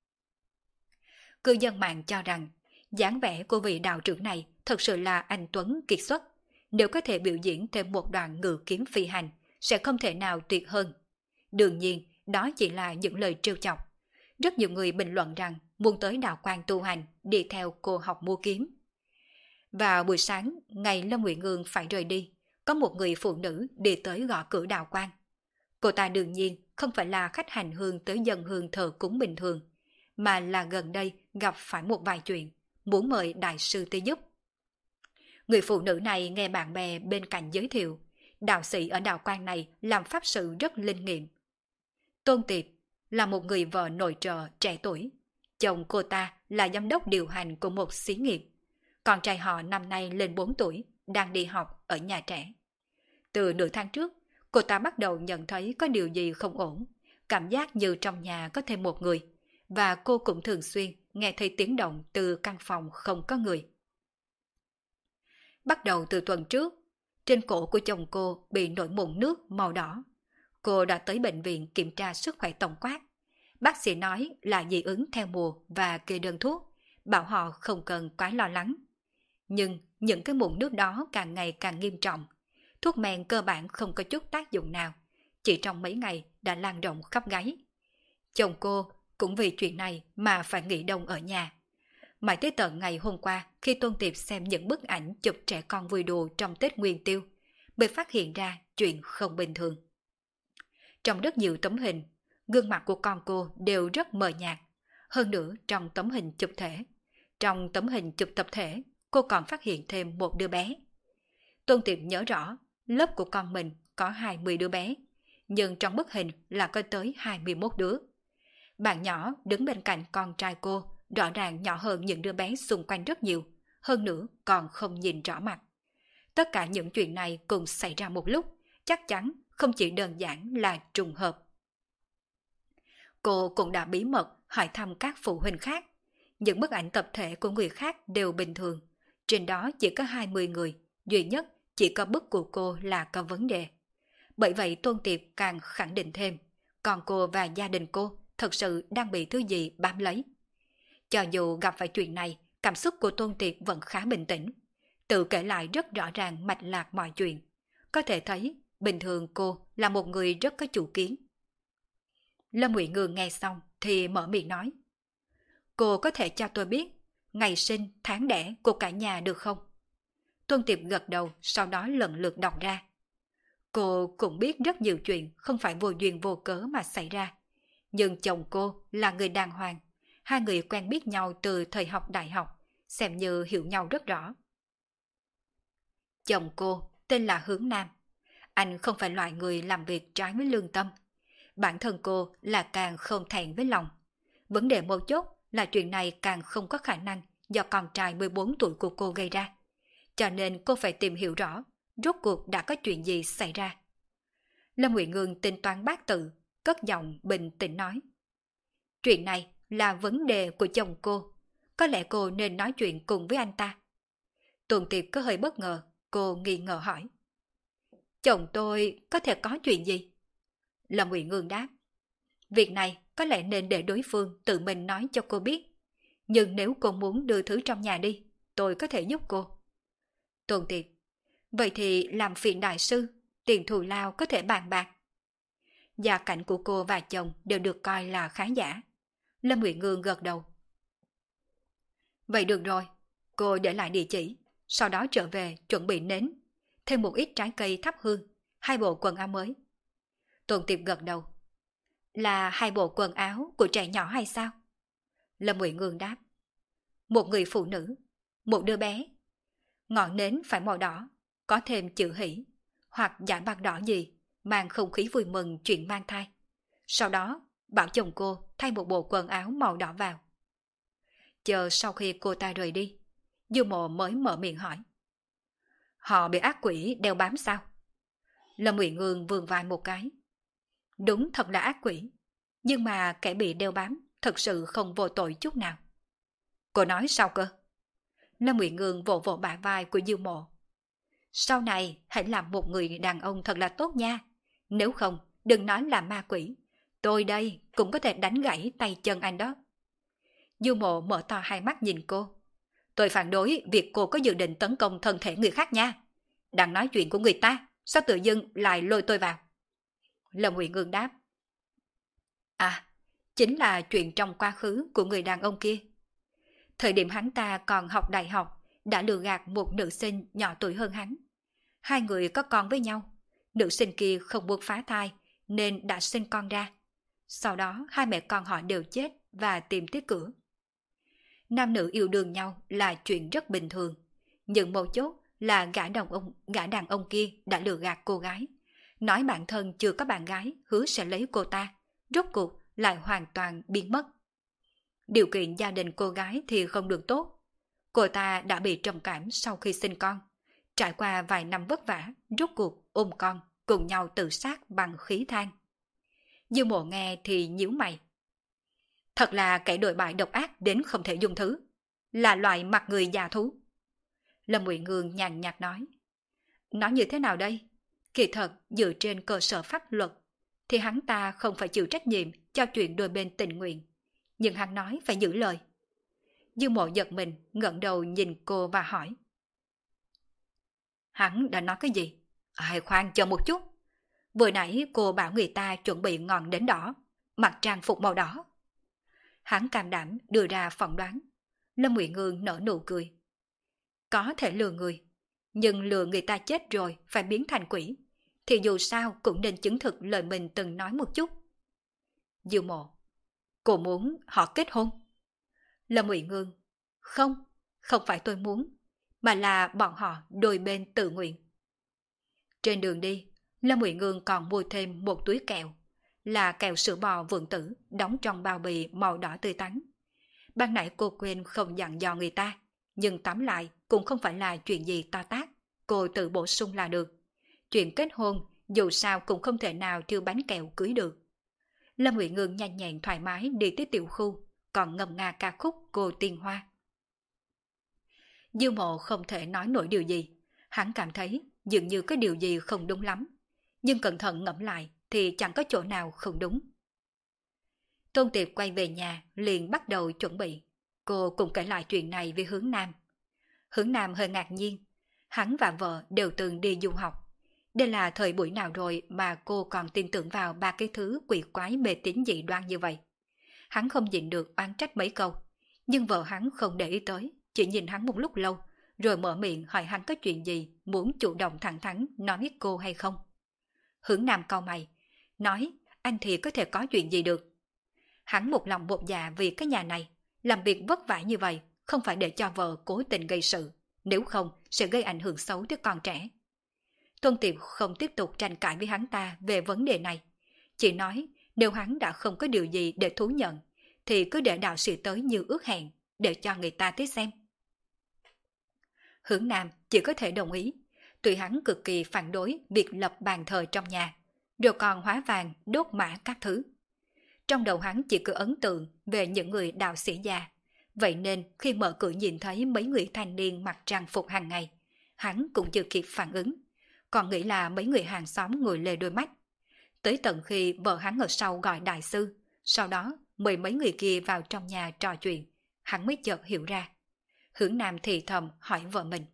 Cư dân mạng cho rằng, dáng vẻ của vị đạo trưởng này thật sự là anh tuấn kiệt xuất. Nếu có thể biểu diễn thêm một đoạn ngự kiếm phi hành, sẽ không thể nào tuyệt hơn. Đương nhiên, đó chỉ là những lời trêu chọc. Rất nhiều người bình luận rằng muốn tới đạo quan tu hành, đi theo cô học mua kiếm. Vào buổi sáng, ngày Lâm Uyển Ương phải rời đi, có một người phụ nữ đi tới gõ cửa đạo quan. Cô ta đương nhiên không phải là khách hành hương tới dân hương thờ cúng bình thường, mà là gần đây gặp phải một vài chuyện, muốn mời đại sư tới giúp. Người phụ nữ này nghe bạn bè bên cạnh giới thiệu, đạo sĩ ở đạo quan này làm pháp sự rất linh nghiệm. Tôn Tiệp là một người vợ nội trợ trẻ tuổi, chồng cô ta là giám đốc điều hành của một xí nghiệp. Con trai họ năm nay lên 4 tuổi, đang đi học ở nhà trẻ. Từ nửa tháng trước, cô ta bắt đầu nhận thấy có điều gì không ổn, cảm giác như trong nhà có thêm một người, và cô cũng thường xuyên nghe thấy tiếng động từ căn phòng không có người. Bắt đầu từ tuần trước, trên cổ của chồng cô bị nổi mụn nước màu đỏ. Cô đã tới bệnh viện kiểm tra sức khỏe tổng quát. Bác sĩ nói là dị ứng theo mùa và kê đơn thuốc, bảo họ không cần quá lo lắng. Nhưng những cái mụn nước đó càng ngày càng nghiêm trọng. Thuốc men cơ bản không có chút tác dụng nào, chỉ trong mấy ngày đã lan rộng khắp gáy. Chồng cô cũng vì chuyện này mà phải nghỉ đông ở nhà. Mãi tới tận ngày hôm qua, khi Tôn Tiệp xem những bức ảnh chụp trẻ con vui đùa trong Tết Nguyên Tiêu, mới phát hiện ra chuyện không bình thường. Trong rất nhiều tấm hình, gương mặt của con cô đều rất mờ nhạt. Hơn nữa trong tấm hình chụp thể. Trong tấm hình chụp tập thể, cô còn phát hiện thêm một đứa bé. Tôn Tiệp nhớ rõ, lớp của con mình có 20 đứa bé, nhưng trong bức hình là có tới 21 đứa. Bạn nhỏ đứng bên cạnh con trai cô rõ ràng nhỏ hơn những đứa bé xung quanh rất nhiều, hơn nữa còn không nhìn rõ mặt. Tất cả những chuyện này cùng xảy ra một lúc, chắc chắn không chỉ đơn giản là trùng hợp. Cô cũng đã bí mật hỏi thăm các phụ huynh khác. Những bức ảnh tập thể của người khác đều bình thường, trên đó chỉ có 20 người, duy nhất chỉ có bức của cô là có vấn đề. Bởi vậy Tôn Tiệp càng khẳng định thêm, còn cô và gia đình cô thật sự đang bị thứ gì bám lấy. Cho dù gặp phải chuyện này, cảm xúc của Tôn Tiệp vẫn khá bình tĩnh. Tự kể lại rất rõ ràng mạch lạc mọi chuyện. Có thể thấy, bình thường cô là một người rất có chủ kiến. Lâm Uyển Ương nghe xong thì mở miệng nói. Cô có thể cho tôi biết ngày sinh, tháng đẻ của cả nhà được không? Tôn Tiệp gật đầu, sau đó lần lượt đọc ra. Cô cũng biết rất nhiều chuyện không phải vô duyên vô cớ mà xảy ra. Nhưng chồng cô là người đàng hoàng. Hai người quen biết nhau từ thời học đại học, xem như hiểu nhau rất rõ. Chồng cô tên là Hướng Nam. Anh không phải loại người làm việc trái với lương tâm. Bản thân cô là càng không thẹn với lòng. Vấn đề mấu chốt là chuyện này càng không có khả năng do con trai 14 tuổi của cô gây ra. Cho nên cô phải tìm hiểu rõ rốt cuộc đã có chuyện gì xảy ra. Lâm Uyển Ương tính toán bát tự, cất giọng bình tĩnh nói. Chuyện này là vấn đề của chồng cô. Có lẽ cô nên nói chuyện cùng với anh ta. Tuần Tiệp có hơi bất ngờ, cô nghi ngờ hỏi. Chồng tôi có thể có chuyện gì? Lâm Uyển Ương đáp. Việc này có lẽ nên để đối phương tự mình nói cho cô biết. Nhưng nếu cô muốn đưa thứ trong nhà đi, tôi có thể giúp cô. Tuần Tiệp. Vậy thì làm phiền đại sư, tiền thù lao có thể bàn bạc. Gia cảnh của cô và chồng đều được coi là khá giả. Lâm Uyển Ương gật đầu. Vậy được rồi, cô để lại địa chỉ, sau đó trở về chuẩn bị nến, thêm một ít trái cây thắp hương, 2 bộ quần áo mới. Tuần Tiệp gật đầu. Là 2 bộ quần áo của trẻ nhỏ hay sao? Lâm Uyển Ương đáp. Một người phụ nữ, một đứa bé. Ngọn nến phải màu đỏ, có thêm chữ hỷ, hoặc giải bạc đỏ gì, mang không khí vui mừng chuyện mang thai. Sau đó, bảo chồng cô thay một bộ quần áo màu đỏ vào. Chờ sau khi cô ta rời đi, Dư Mộ mới mở miệng hỏi. Họ bị ác quỷ đeo bám sao? Lâm Uyển Ương vươn vai một cái. Đúng thật là ác quỷ, nhưng mà kẻ bị đeo bám thật sự không vô tội chút nào. Cô nói sao cơ? Lâm Nguyệt Ngương vỗ vỗ bả vai của Diêu Mộ. Sau này hãy làm một người đàn ông thật là tốt nha. Nếu không, đừng nói là ma quỷ. Tôi đây cũng có thể đánh gãy tay chân anh đó. Diêu Mộ mở to hai mắt nhìn cô. Tôi phản đối việc cô có dự định tấn công thân thể người khác nha. Đang nói chuyện của người ta, sao tự dưng lại lôi tôi vào? Lâm Nguyệt Ngương đáp. À, chính là chuyện trong quá khứ của người đàn ông kia. Thời điểm hắn ta còn học đại học, đã lừa gạt một nữ sinh nhỏ tuổi hơn hắn. Hai người có con với nhau. Nữ sinh kia không muốn phá thai, nên đã sinh con ra. Sau đó hai mẹ con họ đều chết và tìm tới cửa. Nam nữ yêu đương nhau là chuyện rất bình thường. Nhưng mấu chốt là gã đàn ông kia đã lừa gạt cô gái. Nói bản thân chưa có bạn gái, hứa sẽ lấy cô ta. Rốt cuộc lại hoàn toàn biến mất. Điều kiện gia đình cô gái thì không được tốt. Cô ta đã bị trầm cảm sau khi sinh con. Trải qua vài năm vất vả, rốt cuộc ôm con, cùng nhau tự sát bằng khí than. Dư Mộ nghe thì nhíu mày. Thật là kẻ đồi bại độc ác đến không thể dung thứ. Là loại mặt người già thú. Lâm Nguyệt Ngương nhàn nhạt nói. Nói như thế nào đây? Kỳ thật, dựa trên cơ sở pháp luật, thì hắn ta không phải chịu trách nhiệm cho chuyện đôi bên tình nguyện. Nhưng hắn nói phải giữ lời. Dư Mộ giật mình, ngẩng đầu nhìn cô và hỏi. Hắn đã nói cái gì? Ai khoan chờ một chút. Vừa nãy cô bảo người ta chuẩn bị ngọn nến đỏ, mặc trang phục màu đỏ. Hắn cam đảm đưa ra phỏng đoán. Lâm Nguyệt Ngương nở nụ cười. Có thể lừa người, nhưng lừa người ta chết rồi phải biến thành quỷ, thì dù sao cũng nên chứng thực lời mình từng nói một chút. Dư Mộ, cô muốn họ kết hôn? Lâm Nguyệt Ngương, không, không phải tôi muốn, mà là bọn họ đôi bên tự nguyện. Trên đường đi, Lâm Nguyệt Ngương còn mua thêm một túi kẹo, là kẹo sữa bò Vượng Tử đóng trong bao bì màu đỏ tươi tắn. Ban nãy cô quên không dặn dò người ta, nhưng tóm lại cũng không phải là chuyện gì to tát, cô tự bổ sung là được. Chuyện kết hôn dù sao cũng không thể nào trừ bánh kẹo cưới được. Lâm Nguyệt Ngương nhanh nhẹn thoải mái đi tới tiểu khu, còn ngâm nga ca khúc Cô Tiên Hoa. Dư Mộ không thể nói nổi điều gì, hắn cảm thấy dường như có điều gì không đúng lắm, nhưng cẩn thận ngẫm lại thì chẳng có chỗ nào không đúng. Tôn Tiệp quay về nhà liền bắt đầu chuẩn bị. Cô cũng kể lại chuyện này với Hướng Nam. Hướng Nam hơi ngạc nhiên, hắn và vợ đều từng đi du học. Đây là thời buổi nào rồi mà cô còn tin tưởng vào ba cái thứ quỷ quái mê tín dị đoan như vậy. Hắn không nhịn được oán trách mấy câu, nhưng vợ hắn không để ý tới, chỉ nhìn hắn một lúc lâu, rồi mở miệng hỏi hắn có chuyện gì muốn chủ động thẳng thắn nói với cô hay không. Hướng Nam cau mày, nói anh thì có thể có chuyện gì được. Hắn một lòng một dạ vì cái nhà này, làm việc vất vả như vậy, không phải để cho vợ cố tình gây sự, nếu không sẽ gây ảnh hưởng xấu tới con trẻ. Tôn Tiệp không tiếp tục tranh cãi với hắn ta về vấn đề này, chỉ nói nếu hắn đã không có điều gì để thú nhận, thì cứ để đạo sĩ tới như ước hẹn, để cho người ta tới xem. Hướng Nam chỉ có thể đồng ý, tuy hắn cực kỳ phản đối việc lập bàn thờ trong nhà, rồi còn hóa vàng, đốt mã các thứ. Trong đầu hắn chỉ cứ ấn tượng về những người đạo sĩ già, vậy nên khi mở cửa nhìn thấy mấy người thanh niên mặc trang phục hàng ngày, hắn cũng chưa kịp phản ứng, còn nghĩ là mấy người hàng xóm ngồi lê đôi mắt. Tới tận khi vợ hắn ở sau gọi đại sư, sau đó mời mấy người kia vào trong nhà trò chuyện, hắn mới chợt hiểu ra. Hướng Nam thì thầm hỏi vợ mình.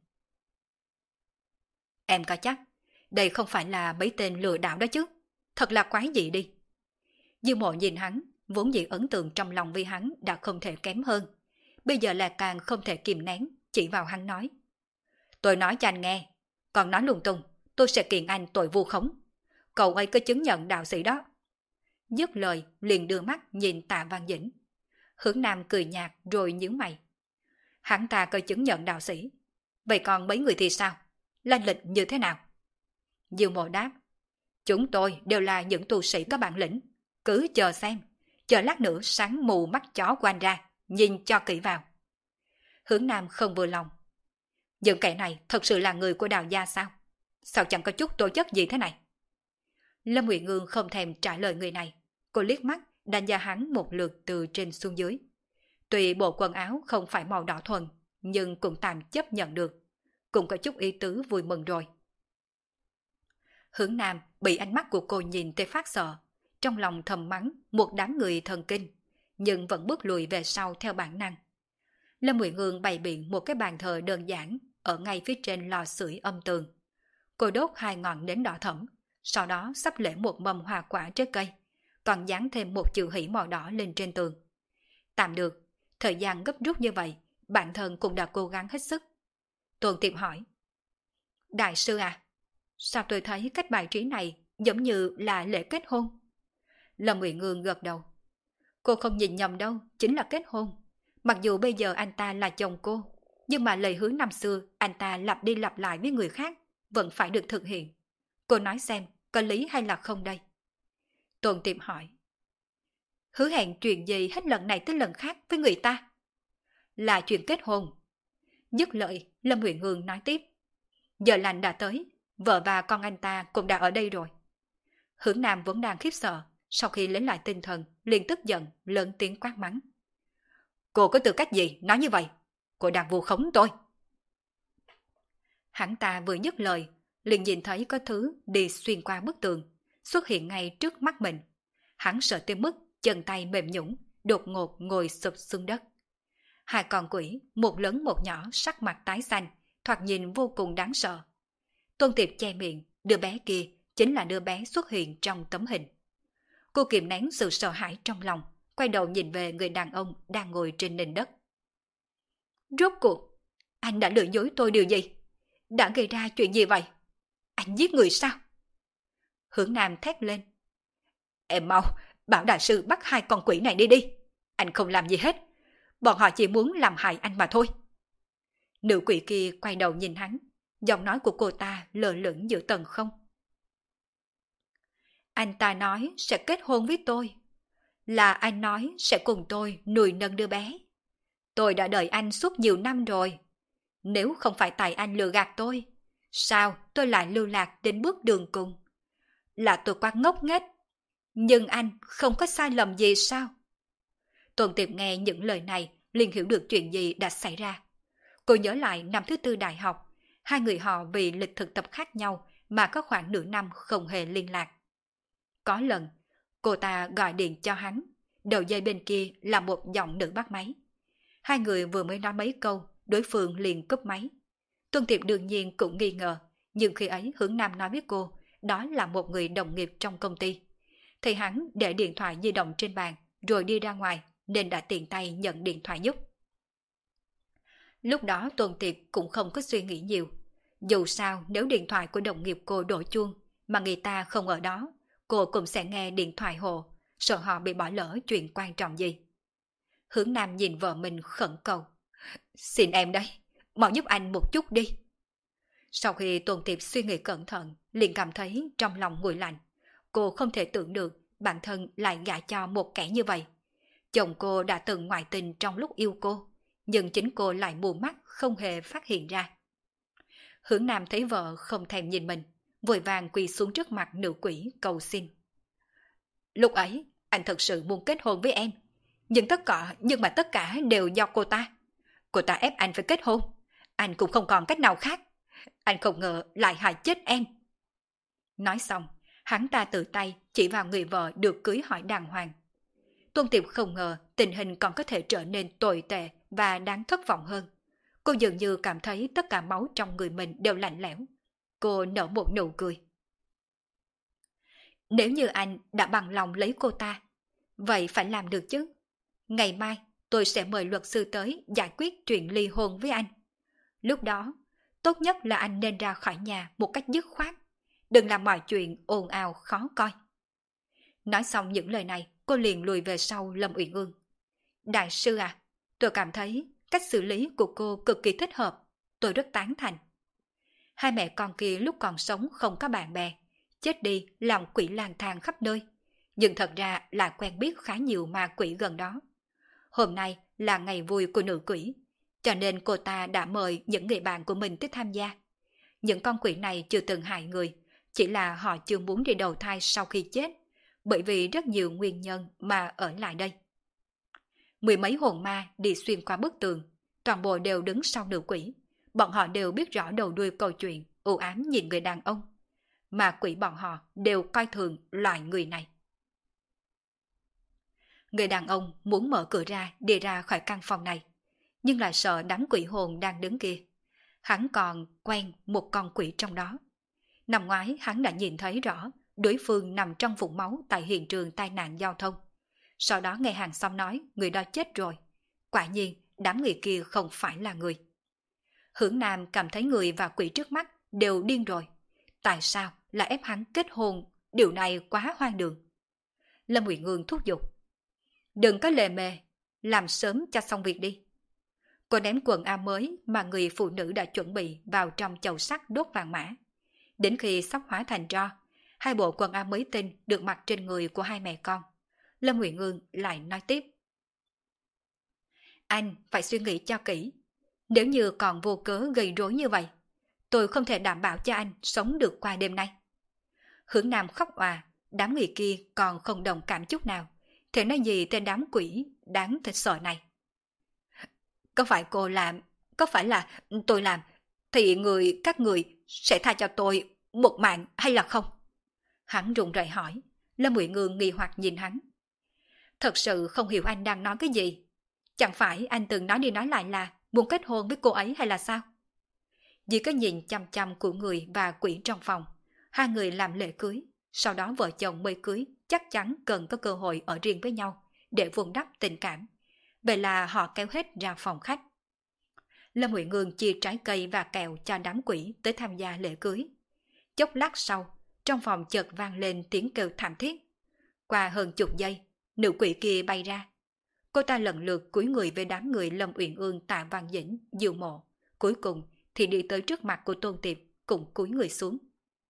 Em có chắc đây không phải là mấy tên lừa đảo đó chứ? Thật là quái dị đi. Dư Mộ nhìn hắn, vốn dĩ ấn tượng trong lòng với hắn đã không thể kém hơn. Bây giờ là càng không thể kìm nén, chỉ vào hắn nói. Tôi nói cho anh nghe, còn nói lung tung, tôi sẽ kiện anh tội vu khống. Cậu ấy có chứng nhận đạo sĩ đó. Dứt lời, liền đưa mắt nhìn Tạ Văn Dĩnh. Hướng Nam cười nhạt rồi nhíu mày. Hắn ta có chứng nhận đạo sĩ. Vậy còn mấy người thì sao? Lai lịch như thế nào? Dư Mộ đáp. Chúng tôi đều là những tu sĩ có bản lĩnh. Cứ chờ xem. Chờ lát nữa sáng mù mắt chó của anh ra. Nhìn cho kỹ vào. Hướng Nam không vừa lòng. Những kẻ này thật sự là người của Đào gia sao? Sao chẳng có chút tố chất gì thế này? Lâm Nguyệt Ngương không thèm trả lời người này. Cô liếc mắt đánh giá hắn một lượt từ trên xuống dưới. Tuy bộ quần áo không phải màu đỏ thuần, nhưng cũng tạm chấp nhận được. Cũng có chút ý tứ vui mừng rồi. Hướng Nam bị ánh mắt của cô nhìn tới phát sợ, trong lòng thầm mắng một đám người thần kinh, nhưng vẫn bước lùi về sau theo bản năng. Lâm Uyển Ương bày biện một cái bàn thờ đơn giản ở ngay phía trên lò sưởi âm tường. Cô đốt 2 ngọn nến đỏ thẫm, sau đó sắp lễ một mâm hoa quả trái cây, còn dán thêm một chữ hỷ màu đỏ lên trên tường. Tạm được, thời gian gấp rút như vậy, bản thân cũng đã cố gắng hết sức. Tôn Tiệp hỏi: Đại sư à, sao tôi thấy cách bài trí này giống như là lễ kết hôn? Lâm Uyển Ương gật đầu. Cô không nhìn nhầm đâu, chính là kết hôn. Mặc dù bây giờ anh ta là chồng cô, nhưng mà lời hứa năm xưa anh ta lặp đi lặp lại với người khác vẫn phải được thực hiện. Cô nói xem, có lý hay là không đây? Tôn Tiệp hỏi. Hứa hẹn chuyện gì hết lần này tới lần khác với người ta? Là chuyện kết hôn. Dứt lời, Lâm Uyển Ương nói tiếp. Giờ lành đã tới, vợ và con anh ta cũng đã ở đây rồi. Hướng Nam vẫn đang khiếp sợ, sau khi lấy lại tinh thần, liền tức giận, lớn tiếng quát mắng. Cô có tư cách gì nói như vậy? Cô đang vu khống tôi. Hắn ta vừa dứt lời, liền nhìn thấy có thứ đi xuyên qua bức tường, xuất hiện ngay trước mắt mình. Hắn sợ tới mức chân tay mềm nhũn, đột ngột ngồi sụp xuống đất. 2 con quỷ, một lớn một nhỏ, sắc mặt tái xanh, thoạt nhìn vô cùng đáng sợ. Tôn Tiệp che miệng, đứa bé kia chính là đứa bé xuất hiện trong tấm hình. Cô kiềm nén sự sợ hãi trong lòng, quay đầu nhìn về người đàn ông đang ngồi trên nền đất. Rốt cuộc, anh đã lừa dối tôi điều gì? Đã gây ra chuyện gì vậy? Anh giết người sao? Hướng Nam thét lên. Em mau, bảo đại sư bắt 2 con quỷ này đi đi. Anh không làm gì hết. Bọn họ chỉ muốn làm hại anh mà thôi. Nữ quỷ kia quay đầu nhìn hắn, giọng nói của cô ta lơ lửng giữa tầng không. Anh ta nói sẽ kết hôn với tôi. Là anh nói sẽ cùng tôi nuôi nâng đứa bé. Tôi đã đợi anh suốt nhiều năm rồi. Nếu không phải tại anh lừa gạt tôi, sao tôi lại lưu lạc đến bước đường cùng? Là tôi quá ngốc nghếch. Nhưng anh không có sai lầm gì sao? Tôn Tiệp nghe những lời này liền hiểu được chuyện gì đã xảy ra. Cô nhớ lại năm thứ 4 đại học, 2 người họ vì lịch thực tập khác nhau mà có khoảng nửa năm không hề liên lạc. Có lần, cô ta gọi điện cho hắn, đầu dây bên kia là một giọng nữ bắt máy. 2 người vừa mới nói mấy câu, đối phương liền cúp máy. Tôn Tiệp đương nhiên cũng nghi ngờ, nhưng khi ấy Hướng Nam nói với cô, đó là một người đồng nghiệp trong công ty. Thì hắn để điện thoại di động trên bàn, rồi đi ra ngoài, nên đã tiện tay nhận điện thoại giúp. Lúc đó Tôn Tiệp cũng không có suy nghĩ nhiều. Dù sao nếu điện thoại của đồng nghiệp cô đổ chuông, mà người ta không ở đó, cô cũng sẽ nghe điện thoại hồ, sợ họ bị bỏ lỡ chuyện quan trọng gì. Hướng Nam nhìn vợ mình khẩn cầu. Xin em đấy, mau giúp anh một chút đi. Sau khi Tôn Tiệp suy nghĩ cẩn thận, liền cảm thấy trong lòng nguội lạnh. Cô không thể tưởng được bản thân lại gả cho một kẻ như vậy. Chồng cô đã từng ngoại tình trong lúc yêu cô, nhưng chính cô lại mù mắt không hề phát hiện ra. Hướng Nam thấy vợ không thèm nhìn mình, vội vàng quỳ xuống trước mặt nữ quỷ cầu xin. Lúc ấy, anh thật sự muốn kết hôn với em, nhưng mà tất cả đều do cô ta. Cô ta ép anh phải kết hôn, anh cũng không còn cách nào khác. Anh không ngờ lại hại chết em. Nói xong, hắn ta tự tay chỉ vào người vợ được cưới hỏi đàng hoàng. Tôn Tiệp không ngờ tình hình còn có thể trở nên tồi tệ và đáng thất vọng hơn. Cô dường như cảm thấy tất cả máu trong người mình đều lạnh lẽo. Cô nở một nụ cười. Nếu như anh đã bằng lòng lấy cô ta, vậy phải làm được chứ. Ngày mai tôi sẽ mời luật sư tới giải quyết chuyện ly hôn với anh. Lúc đó, tốt nhất là anh nên ra khỏi nhà một cách dứt khoát. Đừng làm mọi chuyện ồn ào khó coi. Nói xong những lời này, cô liền lùi về sau Lâm Uyển Ương. Đại sư à, tôi cảm thấy cách xử lý của cô cực kỳ thích hợp. Tôi rất tán thành. 2 mẹ con kia lúc còn sống không có bạn bè. Chết đi làm quỷ lang thang khắp nơi. Nhưng thật ra là quen biết khá nhiều ma quỷ gần đó. Hôm nay là ngày vui của nữ quỷ, cho nên cô ta đã mời những người bạn của mình tới tham gia. Những con quỷ này chưa từng hại người, chỉ là họ chưa muốn đi đầu thai sau khi chết. bởi vì rất nhiều nguyên nhân mà ở lại đây. Mười mấy hồn ma đi xuyên qua bức tường, toàn bộ đều đứng sau nữ quỷ. Bọn họ đều biết rõ đầu đuôi câu chuyện, u ám nhìn người đàn ông. Mà quỷ bọn họ đều coi thường loại người này. Người đàn ông muốn mở cửa ra đi ra khỏi căn phòng này, nhưng lại sợ đám quỷ hồn đang đứng kia. Hắn còn quen một con quỷ trong đó. Năm ngoái hắn đã nhìn thấy rõ đối phương nằm trong vũng máu tại hiện trường tai nạn giao thông. Sau đó nghe hàng xóm nói người đó chết rồi. Quả nhiên đám người kia không phải là người. Hướng Nam cảm thấy người và quỷ trước mắt đều điên rồi. Tại sao lại ép hắn kết hôn? Điều này quá hoang đường. Lâm Uyển Ương thúc giục. Đừng có lề mề, làm sớm cho xong việc đi. Cô ném quần áo mới mà người phụ nữ đã chuẩn bị vào trong chậu sắt đốt vàng mã. Đến khi sắp hóa thành tro, hai bộ quần áo mới tinh được mặc trên người của hai mẹ con. Lâm Uyển Ương lại nói tiếp. Anh phải suy nghĩ cho kỹ. Nếu như còn vô cớ gây rối như vậy, tôi không thể đảm bảo cho anh sống được qua đêm nay. Hướng Nam khóc òa, đám người kia còn không đồng cảm chút nào. Thế nói gì tên đám quỷ đáng thật sợ này. Có phải cô làm, có phải là tôi làm, thì các người sẽ tha cho tôi một mạng hay là không? Hắn run rẩy hỏi. Lâm Uyển Ương nghi hoặc nhìn hắn. Thật sự không hiểu anh đang nói cái gì. Chẳng phải anh từng nói đi nói lại là muốn kết hôn với cô ấy hay là sao? Chỉ có nhìn chăm chăm của người và quỷ trong phòng. Hai người làm lễ cưới, sau đó vợ chồng mới cưới chắc chắn cần có cơ hội ở riêng với nhau để vun đắp tình cảm. Vậy là họ kéo hết ra phòng khách. Lâm Uyển Ương chia trái cây và kẹo cho đám quỷ tới tham gia lễ cưới. Chốc lát sau, trong phòng chợt vang lên tiếng kêu thảm thiết. Qua hơn chục giây, nữ quỷ kia bay ra. Cô ta lần lượt cúi người với đám người Lâm Uyển Ương, Tạ Văn Dĩnh, Diệu Mộ. Cuối cùng thì đi tới trước mặt của Tôn Tiệp, cùng cúi người xuống.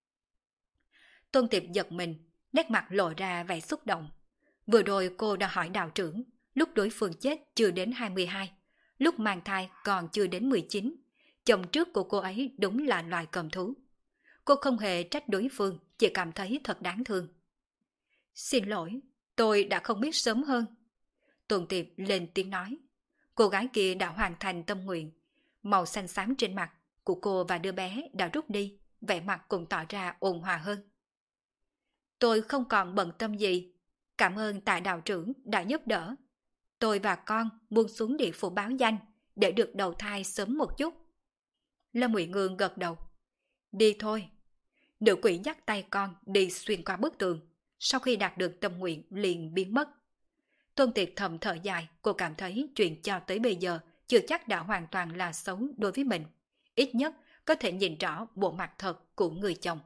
Tôn Tiệp giật mình, nét mặt lộ ra vẻ xúc động. Vừa rồi cô đã hỏi đạo trưởng, lúc đối phương chết chưa đến 22, lúc mang thai còn chưa đến 19. Chồng trước của cô ấy đúng là loài cầm thú. Cô không hề trách đối phương, chỉ cảm thấy thật đáng thương. Xin lỗi, tôi đã không biết sớm hơn. Tôn Tiệp lên tiếng nói. Cô gái kia đã hoàn thành tâm nguyện. Màu xanh xám trên mặt của cô và đứa bé đã rút đi, vẻ mặt cũng tỏ ra ôn hòa hơn. Tôi không còn bận tâm gì. Cảm ơn Tạ đạo trưởng đã giúp đỡ. Tôi và con muốn xuống địa phủ báo danh để được đầu thai sớm một chút. Lâm Uyển Ương gật đầu. Đi thôi. Nữ quỷ dắt tay con đi xuyên qua bức tường. Sau khi đạt được tâm nguyện liền biến mất. Tôn Tiệp thầm thở dài, cô cảm thấy chuyện cho tới bây giờ chưa chắc đã hoàn toàn là xấu đối với mình. Ít nhất có thể nhìn rõ bộ mặt thật của người chồng.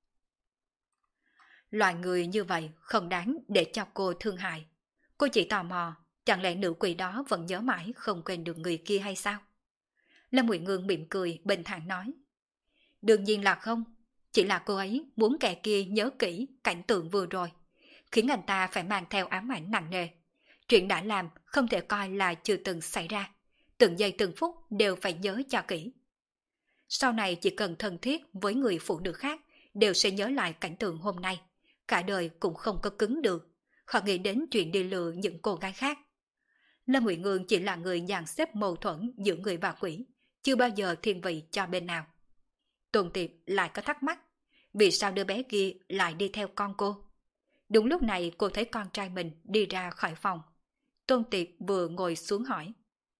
Loài người như vậy không đáng để cho cô thương hại. Cô chỉ tò mò, chẳng lẽ nữ quỷ đó vẫn nhớ mãi không quên được người kia hay sao? Lâm Uyển Ương mỉm cười, bình thản nói. Đương nhiên là không, chỉ là cô ấy muốn kẻ kia nhớ kỹ cảnh tượng vừa rồi, khiến anh ta phải mang theo ám ảnh nặng nề. Chuyện đã làm không thể coi là chưa từng xảy ra, từng giây từng phút đều phải nhớ cho kỹ. Sau này chỉ cần thân thiết với người phụ nữ khác đều sẽ nhớ lại cảnh tượng hôm nay, cả đời cũng không có cứng được, họ nghĩ đến chuyện đi lừa những cô gái khác. Lâm Uyển Ương chỉ là người dàn xếp mâu thuẫn giữa người và quỷ, chưa bao giờ thiên vị cho bên nào. Tôn Tiệp lại có thắc mắc, vì sao đứa bé kia lại đi theo con cô? Đúng lúc này cô thấy con trai mình đi ra khỏi phòng. Tôn Tiệp vừa ngồi xuống hỏi.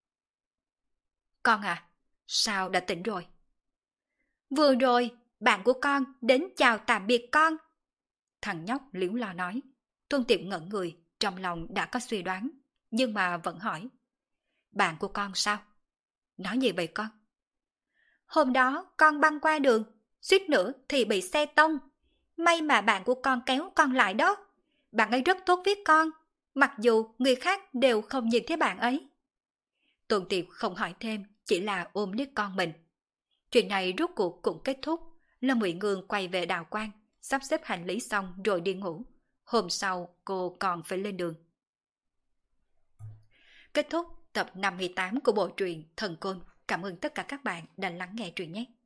Con à, sao đã tỉnh rồi? Vừa rồi, bạn của con đến chào tạm biệt con. Thằng nhóc liễu lo nói. Tôn Tiệp ngẩn người, trong lòng đã có suy đoán, nhưng mà vẫn hỏi. Bạn của con sao? Nói gì vậy con? Hôm đó con băng qua đường, suýt nữa thì bị xe tông. May mà bạn của con kéo con lại đó. Bạn ấy rất tốt với con, mặc dù người khác đều không nhìn thấy bạn ấy. Tôn Tiệp không hỏi thêm, chỉ là ôm lấy con mình. Chuyện này rốt cuộc cũng kết thúc. Lâm Uyển Ương quay về đạo quan, sắp xếp hành lý xong rồi đi ngủ. Hôm sau cô còn phải lên đường. Kết thúc tập 58 của bộ truyện Thần Côn. Cảm ơn tất cả các bạn đã lắng nghe truyện nhé.